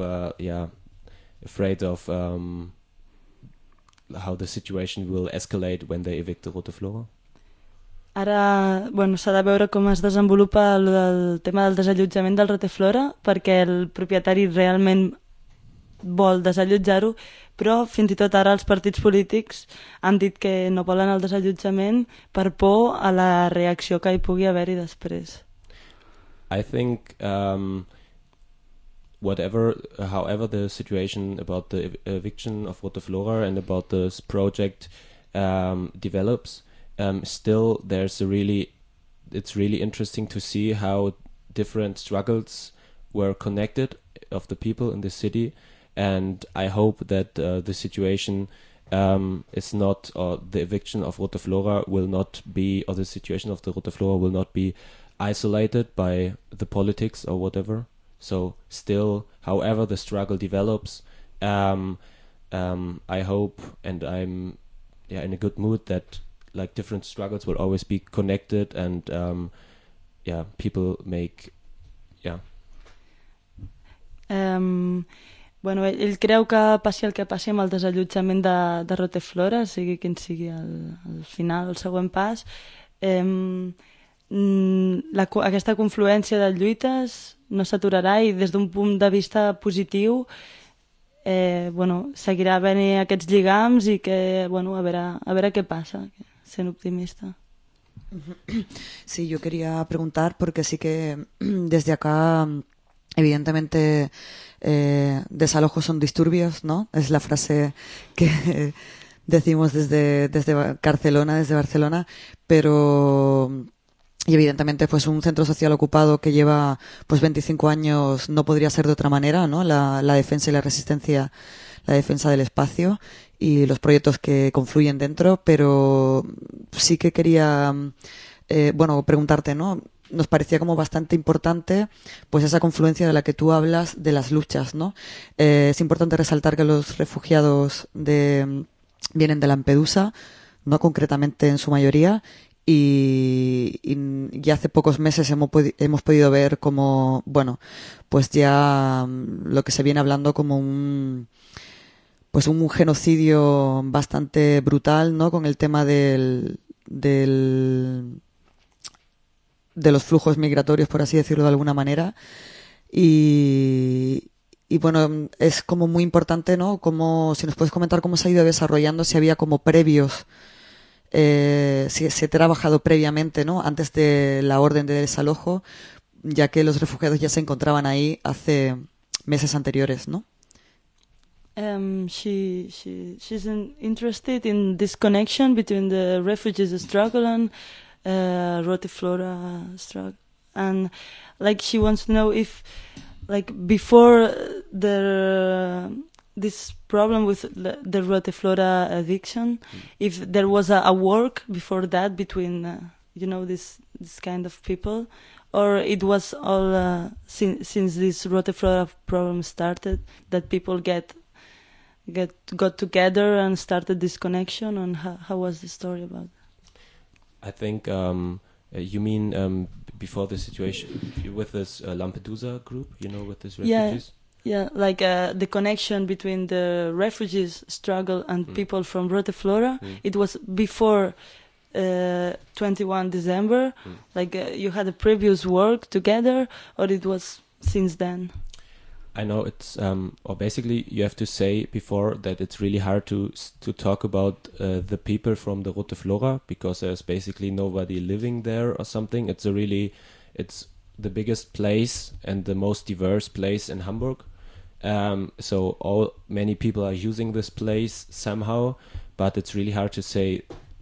how the situation will escalate when they evict the Rote Flora. Ara, s'ha de veure com es desenvolupa el tema del desallotjament del Rote Flora, perquè el propietari realment vol desallotjar-ho, però fins i tot ara els partits polítics han dit que no volen el desallotjament per por a la reacció que hi pugui haver-hi després. I think however the situation about the eviction of Rote Flora and about this project develops, still it's really interesting to see how different struggles were connected of the people in the city, and I hope that the situation is not, or the eviction of Rote Flora will not be, or the situation of the Rote Flora will not be isolated by the politics or whatever. So still, however the struggle develops, I hope, and I'm in a good mood, that like different struggles will always be connected, and people make Bueno, ell creu que passi el que passi amb el desallotjament de Rote Flora, sigui quin sigui el final, el següent pas, aquesta confluència de lluites no s'aturarà, i des d'un punt de vista positiu seguirà havent aquests lligams, i que a veure qué pasa, sent optimista. Sí, yo quería preguntar, porque sí que desde acá evidentemente desalojos son disturbios, ¿no? Es la frase que decimos desde Barcelona, pero y evidentemente pues un centro social ocupado que lleva pues 25 años no podría ser de otra manera, ¿no? La defensa y la resistencia, la defensa del espacio y los proyectos que confluyen dentro, pero sí que quería preguntarte, ¿no? Nos parecía como bastante importante pues esa confluencia de la que tú hablas de las luchas, ¿no? Es importante resaltar que los refugiados vienen de Lampedusa, no concretamente en su mayoría, y hace pocos meses hemos podido ver como, pues ya lo que se viene hablando como un genocidio bastante brutal, ¿no? Con el tema de los flujos migratorios, por así decirlo de alguna manera, y bueno, es como muy importante, ¿no? Como, si nos puedes comentar cómo se ha ido desarrollando, si había como previos, si se ha trabajado previamente, ¿no? Antes de la orden de desalojo, ya que los refugiados ya se encontraban ahí hace meses anteriores, ¿no? She's interested in this connection between the refugees struggle and Rote Flora struggle, and like she wants to know if, like, before this problem with the Rote Flora eviction, if there was a work before that between this kind of people, or it was all since this Rote Flora problem started that people got together and started this connection, and how was the story about it? I think you mean before the situation with this Lampedusa group, with these refugees? Yeah, like the connection between the refugees struggle and people from Rote Flora. It was before 21 December, like you had a previous work together, or it was since then? I know it's, or basically you have to say before that it's really hard to talk about the people from the Rote Flora, because there's basically nobody living there or something. It's the biggest place and the most diverse place in Hamburg. So many people are using this place somehow, but it's really hard to say,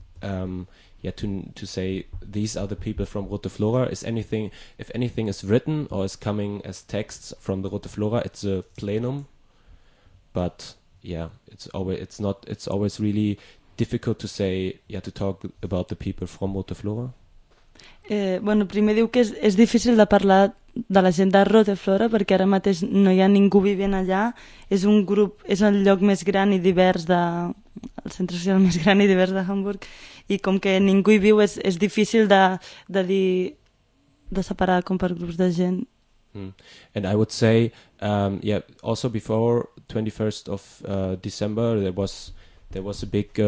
to say these are the people from Rote Flora. If anything is written or is coming as texts from the Rote Flora, it's a plenum. But it's always really difficult to say, to talk about the people from Rote Flora. Primer diu que és difícil de parlar de la gent de Roteflora, perquè ara mateix no hi ha ningú vivint allà. És un grup, és el lloc més gran i divers el centre social més gran i divers de Hamburg, i com que ningú hi viu és difícil de separar com per grups de gent. And I would say, also before 21st of December, there was a big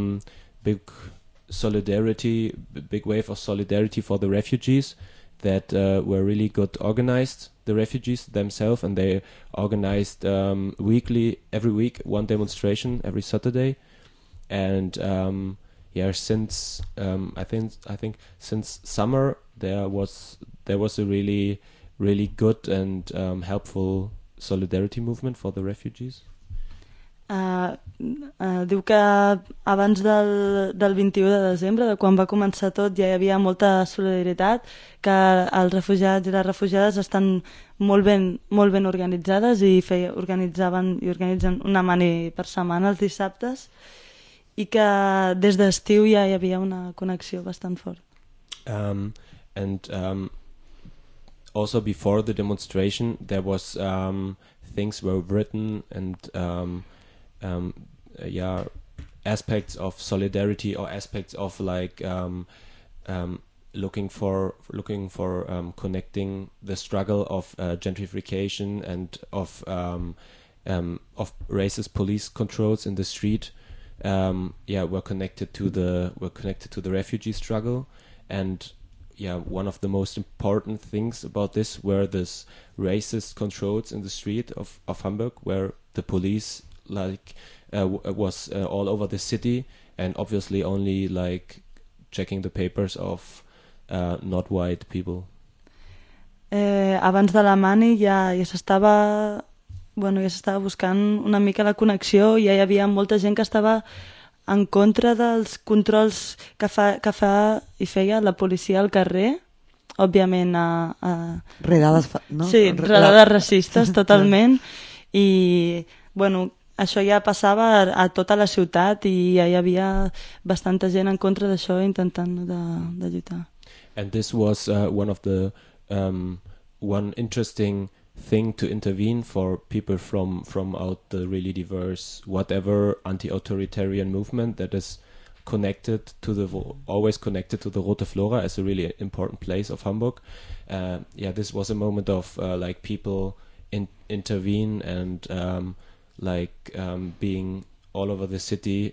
solidarity, big wave of solidarity for the refugees that were really good organized, the refugees themselves, and they organized every week, one demonstration every Saturday. And since I think since summer there was a really good and helpful solidarity movement for the refugees. Diu que abans del 21 de desembre, de quan va començar tot, ja hi havia molta solidaritat, que els refugiats i les refugiades estan molt ben organitzades i organitzen una mani per setmana els dissabtes, i que des d'estiu ja hi havia una connexió bastant fort. Also before the demonstration there was things were written and aspects of solidarity or aspects of like looking for connecting the struggle of gentrification and of racist police controls in the street were connected to the refugee struggle. And one of the most important things about this were this racist controls in the street of Hamburg, where the police was all over the city, and obviously only like checking the papers of not white people. Abans de la mani ja s'estava buscant una mica la connexió, ja hi havia molta gent que estava en contra dels controls que feia la policia al carrer, òbviament redades, no? Sí, redades racistes totalment, i bueno, això ja passava a tota la ciutat i ja hi havia bastanta gent en contra d'això intentant de lluitar. And this was one interesting thing to intervene for people from out the really diverse whatever anti-authoritarian movement that is always connected to the Rote Flora as a really important place of Hamburg. This was a moment of like people intervene and being all over the city,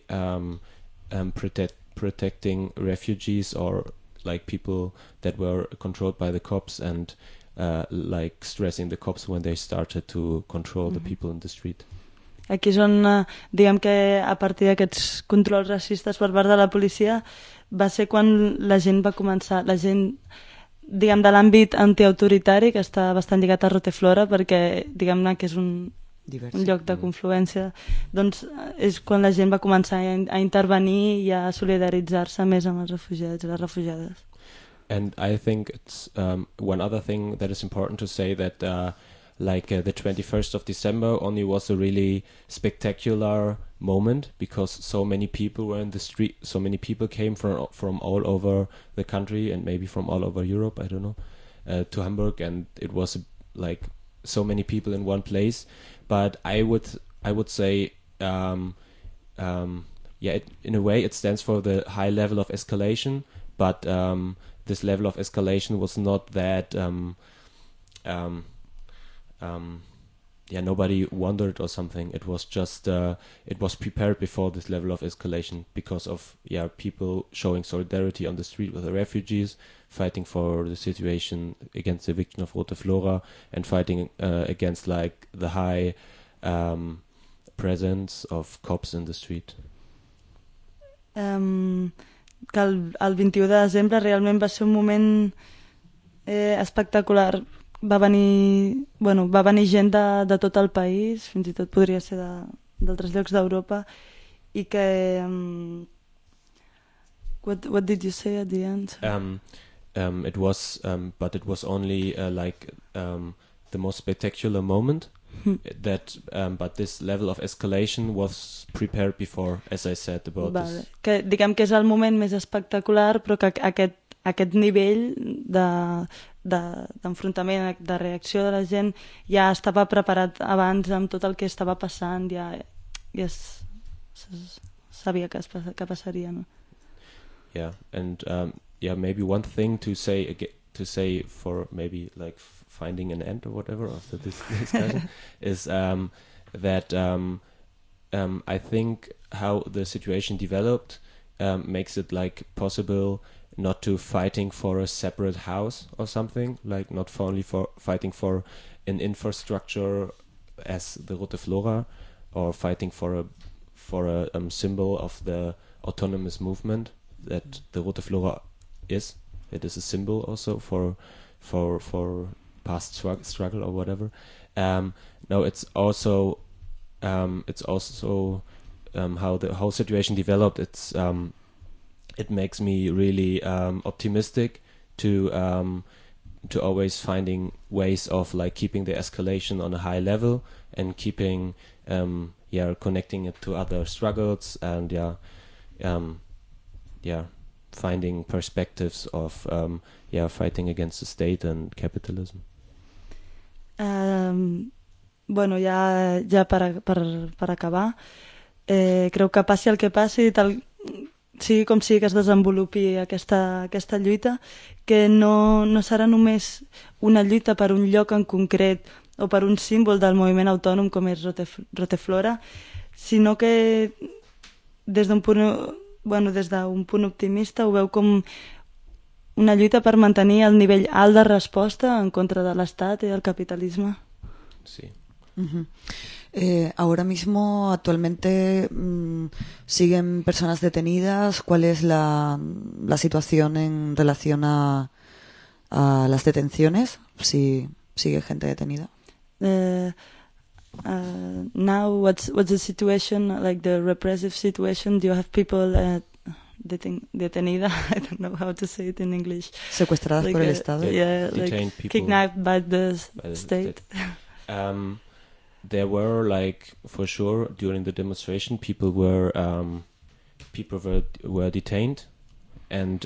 protecting refugees or like people that were controlled by the cops, and like stressing the cops when they started to control the people in the street. Aquí és on, diguem que a partir d'aquests controls racistes per part de la policia va ser quan la gent va començar, la gent, diguem, de l'àmbit antiautoritari, que està bastant lligat a Roteflora, perquè diguem-ne que és un lloc de confluència, doncs és quan la gent va començar a intervenir i a solidaritzar-se més amb els refugiats i les refugiades. And I think it's one other thing that is important to say, that the 21st of December only was a really spectacular moment because so many people were in the street, so many people came from all over the country and maybe from all over Europe, I don't know, to Hamburg, and it was like so many people in one place. But I would say in a way it stands for the high level of escalation, but this level of escalation was not that nobody wondered or something. It was just it was prepared before this level of escalation because of people showing solidarity on the street with the refugees, fighting for the situation against the eviction of Rote Flora, and fighting against like the high presence of cops in the street. Que el 21 de desembre realment va ser un moment espectacular. Va venir gent de tot el país, fins i tot podria ser d'altres llocs d'Europa, i que what did you say at the end? It was only the most spectacular moment. That but this level of escalation was prepared before, as I said about this. Que diguem que és el moment més espectacular, però que aquest nivell d'enfrontament, de reacció de la gent ja estava preparat abans amb tot el que estava passant, ja sabia que passaria, no? Yeah, and maybe one thing to say for maybe like finding an end or whatever after this discussion is that I think how the situation developed makes it like possible not to fighting for a separate house or something, like not only for fighting for an infrastructure as the Rote Flora, or fighting for a symbol of the autonomous movement that the Rote Flora is. It is a symbol also for past struggle or whatever. No, it's also how the whole situation developed. It makes me really optimistic to always finding ways of like keeping the escalation on a high level and keeping connecting it to other struggles and finding perspectives of fighting against the state and capitalism. Bueno, ja per acabar, creu que passi el que passi, sigui com sigui que es desenvolupi aquesta lluita, que no serà només una lluita per un lloc en concret o per un símbol del moviment autònom com és Rote Flora, sinó que des d'un punt optimista ho veu com una lluita per mantenir el nivell alt de resposta en contra de l'Estat i del capitalisme. Sí. Uh-huh. Ahora mismo, actualmente, ¿siguen personas detenidas? ¿Cuál es la situación en relación a las detenciones? ¿Si sigue gente detenida? Now, what's the situation, like the repressive situation? Do you have people detenida? I don't know how to say it in English. Secuestradas por el Estado. Yeah, like kidnapped by the state. There were, like, for sure, during the demonstration, people were detained, and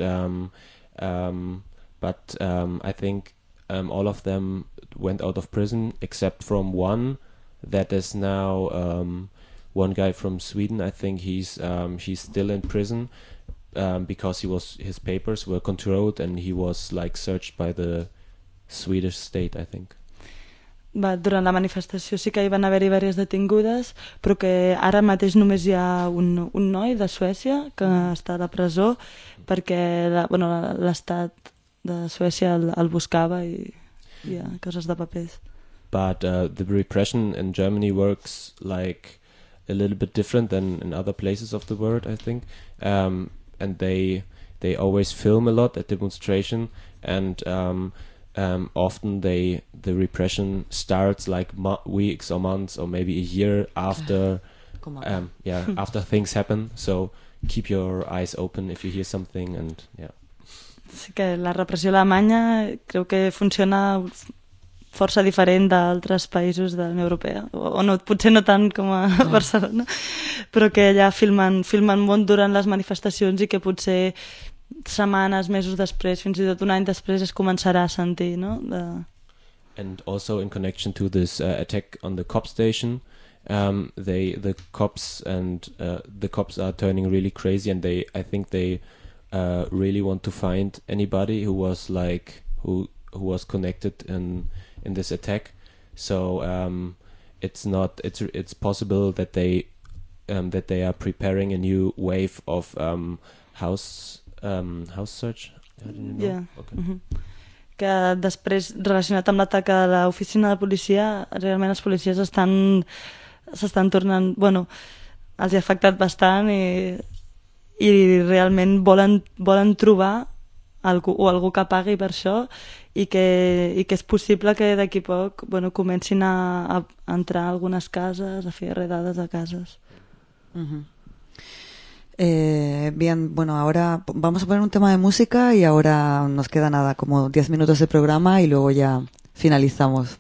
but I think all of them went out of prison except from one that is now one guy from Sweden. I think he's still in prison because his papers were controlled and he was like searched by the Swedish state, I think. Durant la manifestació sí que hi van haver-hi diverses detingudes, però que ara mateix només hi ha un noi de Suècia que està a la presó perquè l'Estat de Suècia el buscava i hi ha coses de papers. But the repression in Germany works like a little bit different than in other places of the world, I think. And they always film a lot at demonstration, and often the repression starts like weeks or months or maybe a year after after things happen. So keep your eyes open if you hear something, and Sí que la repressió alemanya creu que funciona força diferent d'altres països de la Unió Europea, o no, potser no tant com a Barcelona, però que allà filmen molt durant les manifestacions i que potser setmanes, mesos després, fins i tot un any després es començarà a sentir, no? And also in connection to this attack on the cop station, the cops are turning really crazy, and I think they really want to find anybody who was like who was connected in this attack. So it's possible that they are preparing a new wave of house search. Yeah. Okay. Mm-hmm. Que després, relacionat amb l'atac a l'oficina de policia, realment els policies s'estan tornant, els ha afectat bastant i realment volen trobar algú que pagui per això i que és possible que d'aquí poc comencin a entrar a algunes cases, a fer redades a cases. Uh-huh. Bien, ahora vamos a poner un tema de música y ahora nos queda nada, como 10 minutos de programa y luego ya finalizamos.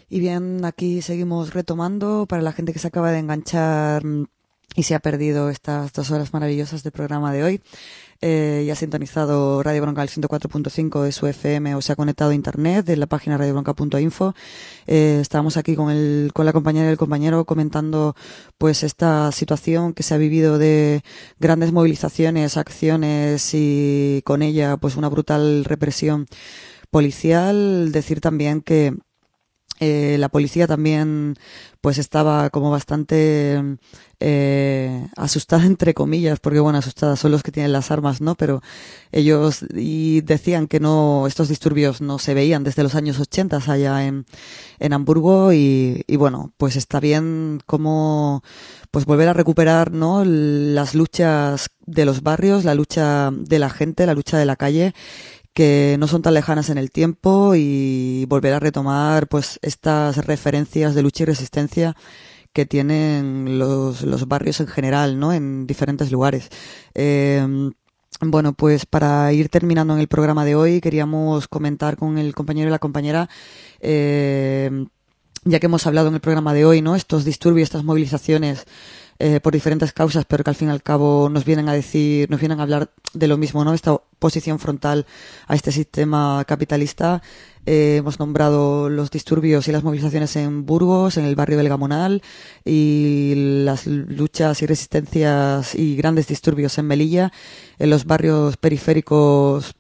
Y bien, aquí seguimos retomando para la gente que se acaba de enganchar y se ha perdido estas 2 horas maravillosas del programa de hoy. Y ha sintonizado Radio Bronca 104.5 de su FM o se ha conectado a internet en la página radiobronca.info. Estábamos aquí con la compañera y el compañero comentando pues esta situación que se ha vivido de grandes movilizaciones, acciones y con ella pues una brutal represión policial. Decir también que la policía también pues estaba como bastante asustada entre comillas, porque bueno, asustada son los que tienen las armas, ¿no? Pero ellos decían que estos disturbios no se veían desde los años 80 allá en Hamburgo y bueno, pues está bien como pues volver a recuperar, ¿no? Las luchas de los barrios, la lucha de la gente, la lucha de la calle, que no son tan lejanas en el tiempo, y volver a retomar pues estas referencias de lucha y resistencia que tienen los barrios en general, ¿no? En diferentes lugares. Bueno, pues para ir terminando en el programa de hoy, queríamos comentar con el compañero y la compañera, ya que hemos hablado en el programa de hoy, ¿no? Estos disturbios, estas movilizaciones por diferentes causas, pero que al fin y al cabo nos vienen a hablar de lo mismo, ¿no? Esta oposición frontal a este sistema capitalista. Hemos nombrado los disturbios y las movilizaciones en Burgos, en el barrio del Gamonal, y las luchas y resistencias y grandes disturbios en Melilla, en los barrios periféricos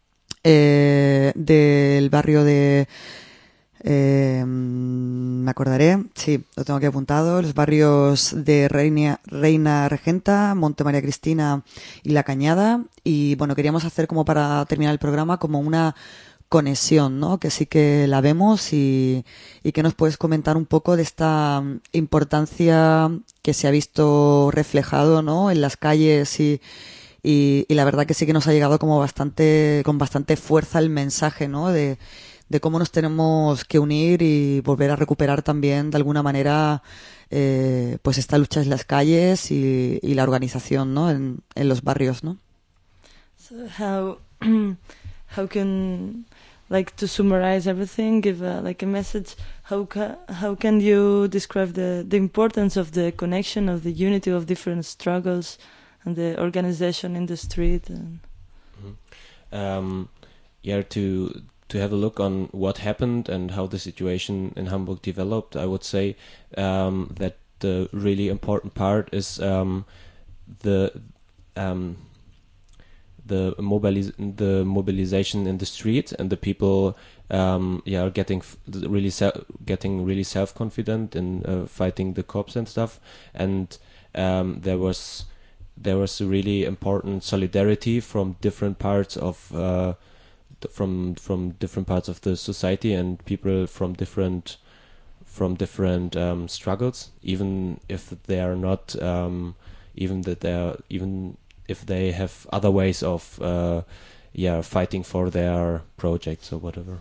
del barrio de me acordaré, sí, lo tengo aquí apuntado, los barrios de Reina Regenta, Monte María Cristina y La Cañada. Y bueno, queríamos hacer como para terminar el programa como una conexión, ¿no? Que sí que la vemos y que nos puedes comentar un poco de esta importancia que se ha visto reflejado, ¿no? En las calles y la verdad que sí que nos ha llegado como con bastante fuerza el mensaje, ¿no? De cómo nos tenemos que unir y volver a recuperar también de alguna manera pues esta lucha en las calles y la organización, ¿no? en los barrios, ¿no? So how can, like, to summarize everything, give like a message, how can you describe the importance of the connection, of the unity of different struggles and the organization in the street? And To have a look on what happened and how the situation in Hamburg developed, I would say that the really important part is the mobilization in the street, and the people are getting really self-confident in fighting the cops and stuff. And there was a really important solidarity from different parts of from different parts of the society, and people from different struggles, even if they are not even if they have other ways of fighting for their projects or whatever.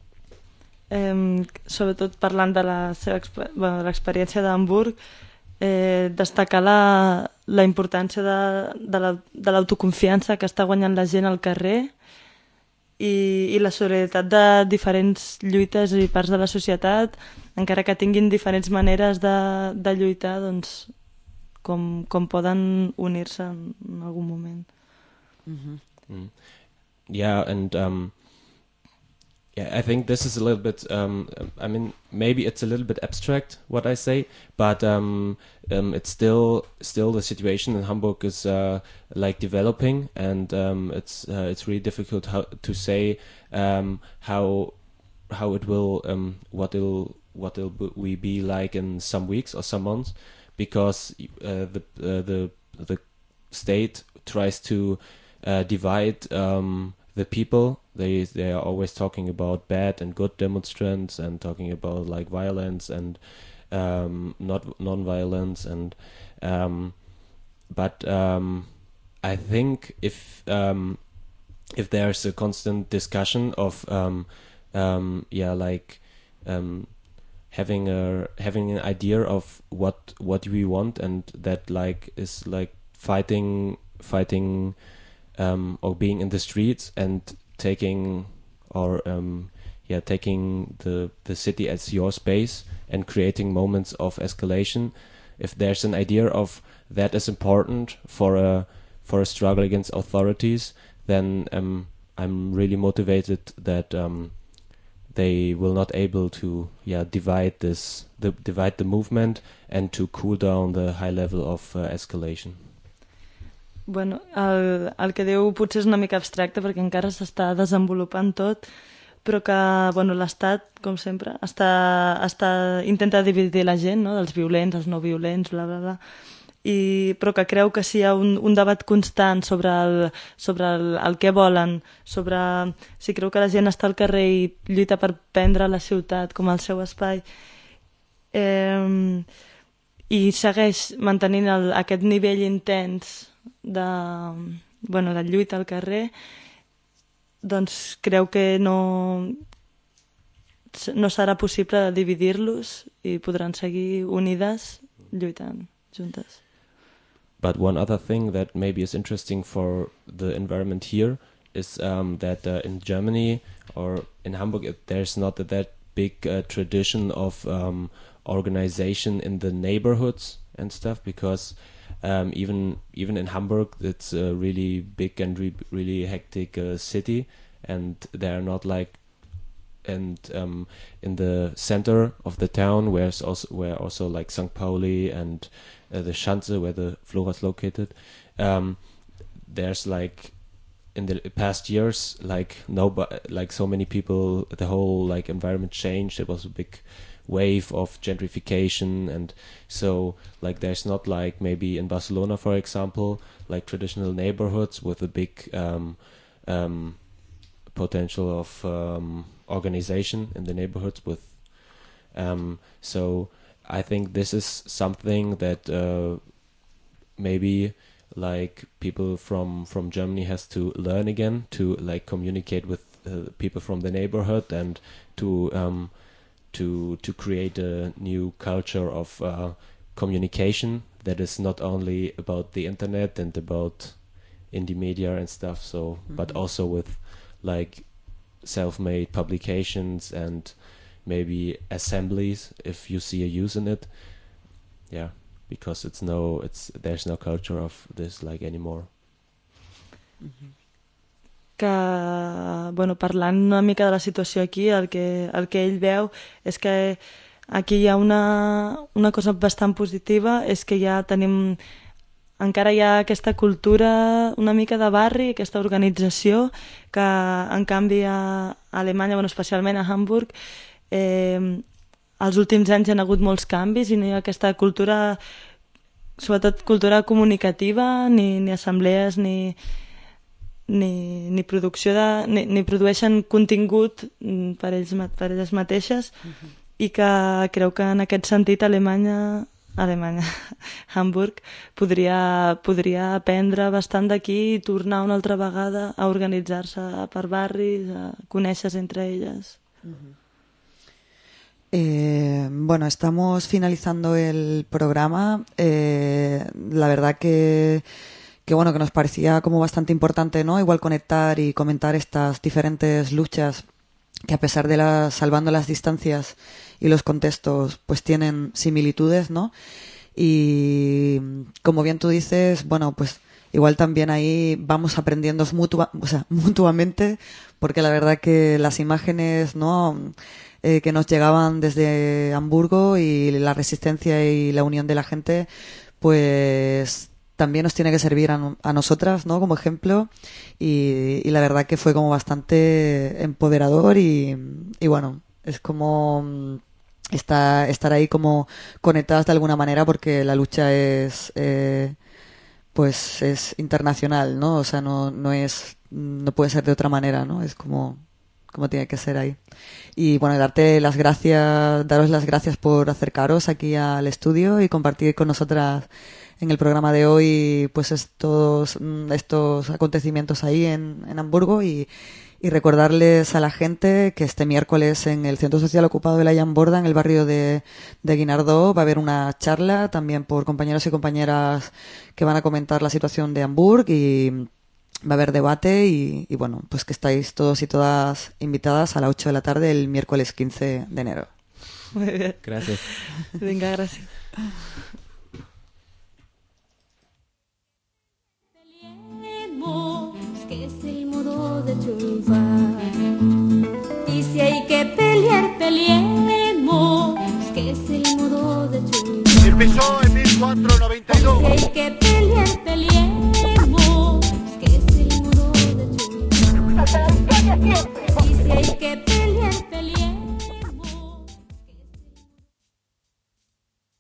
Sobretot parlant de l'experiència d'Hamburg, destacar la importància de l'autoconfiança que està guanyant la gent al carrer i la solidaritat de diferents lluites i parts de la societat, encara que tinguin diferents maneres de lluitar, doncs com poden unir-se en algun moment. Yeah, and I think this is a little bit, I mean, maybe it's a little bit abstract what I say, but it's still the situation in Hamburg is like developing, and it's really difficult to say how it will what we be like in some weeks or some months, because the state tries to divide the people. They are always talking about bad and good demonstrants, and talking about like violence and not non-violence, and but I think if there's a constant discussion of having an idea of what we want, and that like is like fighting or being in the streets and taking or taking the city as your space and creating moments of escalation. If there's an idea of that is important for a struggle against authorities, then I'm really motivated that they will not able to divide the movement and to cool down the high level of escalation. Bueno, el que diu potser és una mica abstracte perquè encara s'està desenvolupant tot, però que l'Estat, com sempre, intenta dividir la gent, no? Dels violents, els no violents, bla, bla, bla. Però que creu que si hi ha un debat constant sobre el que volen, sobre si creu que la gent està al carrer i lluita per prendre la ciutat com el seu espai, i segueix mantenint aquest nivell intens de lluita al carrer, doncs creu que no serà possible dividir-los i podran seguir unides lluitant juntes. But one other thing that maybe is interesting for the environment here is that in Germany or in Hamburg, there's not that big tradition of organization in the neighborhoods and stuff, because even in Hamburg, it's a really big and really hectic city, and they're not in the center of the town, where also like St. Pauli and the Schanze, where the Flora is located. There's like in the past years, so many people, the whole environment changed. It was a big wave of gentrification, and so there's not maybe in Barcelona, for example, traditional neighborhoods with a big potential of organization in the neighborhoods with so I think this is something that maybe people from Germany has to learn again, to communicate with people from the neighborhood, and to create a new culture of communication that is not only about the internet and about indie media and stuff, so but also with self-made publications and maybe assemblies, if you see a use in it, because there's no culture of this anymore. Que, parlant una mica de la situació aquí, el que ell veu és que aquí hi ha una cosa bastant positiva, és que encara hi ha aquesta cultura una mica de barri, aquesta organització, que en canvi a Alemanya, especialment a Hamburg, els últims anys hi ha hagut molts canvis i no hi ha aquesta cultura, sobretot cultura comunicativa, ni assemblees, ni producció ni produeixen contingut per elles mateixes, i que creu que en aquest sentit Alemanya, Hamburg, podria aprendre bastant d'aquí i tornar una altra vegada a organitzar-se per barris, a conèixer-se entre elles. Estamos finalizando el programa. La verdad que nos parecía como bastante importante, ¿no? Igual conectar y comentar estas diferentes luchas que, a pesar de salvando las distancias y los contextos, pues tienen similitudes, ¿no? Y como bien tú dices, pues igual también ahí vamos aprendiendo mutuamente, porque la verdad que las imágenes, ¿no?, que nos llegaban desde Hamburgo y la resistencia y la unión de la gente, pues también nos tiene que servir a nosotras, ¿no?, como ejemplo, y la verdad que fue como bastante empoderador y bueno, es como estar ahí como conectadas de alguna manera, porque la lucha es pues es internacional, ¿no? O sea, no puede ser de otra manera, ¿no? Es como tiene que ser ahí. Y bueno, daros las gracias por acercaros aquí al estudio y compartir con nosotras en el programa de hoy pues estos acontecimientos ahí en Hamburgo, y recordarles a la gente que este miércoles en el Centro Social Ocupado de la Llamborda, en el barrio de Guinardó, va a haber una charla también por compañeros y compañeras que van a comentar la situación de Hamburgo, y Va a haber debate y bueno, pues que estáis todos y todas invitadas a las 8 de la tarde el miércoles 15 de enero. Muy bien. Gracias. Venga, gracias. Que es el modo de triunfar. Y si hay que pelear, peleemos, que es el modo de triunfar. Empezó en 1492. Y si hay que pelear, peleemos, que es el modo de triunfar. Y si hay que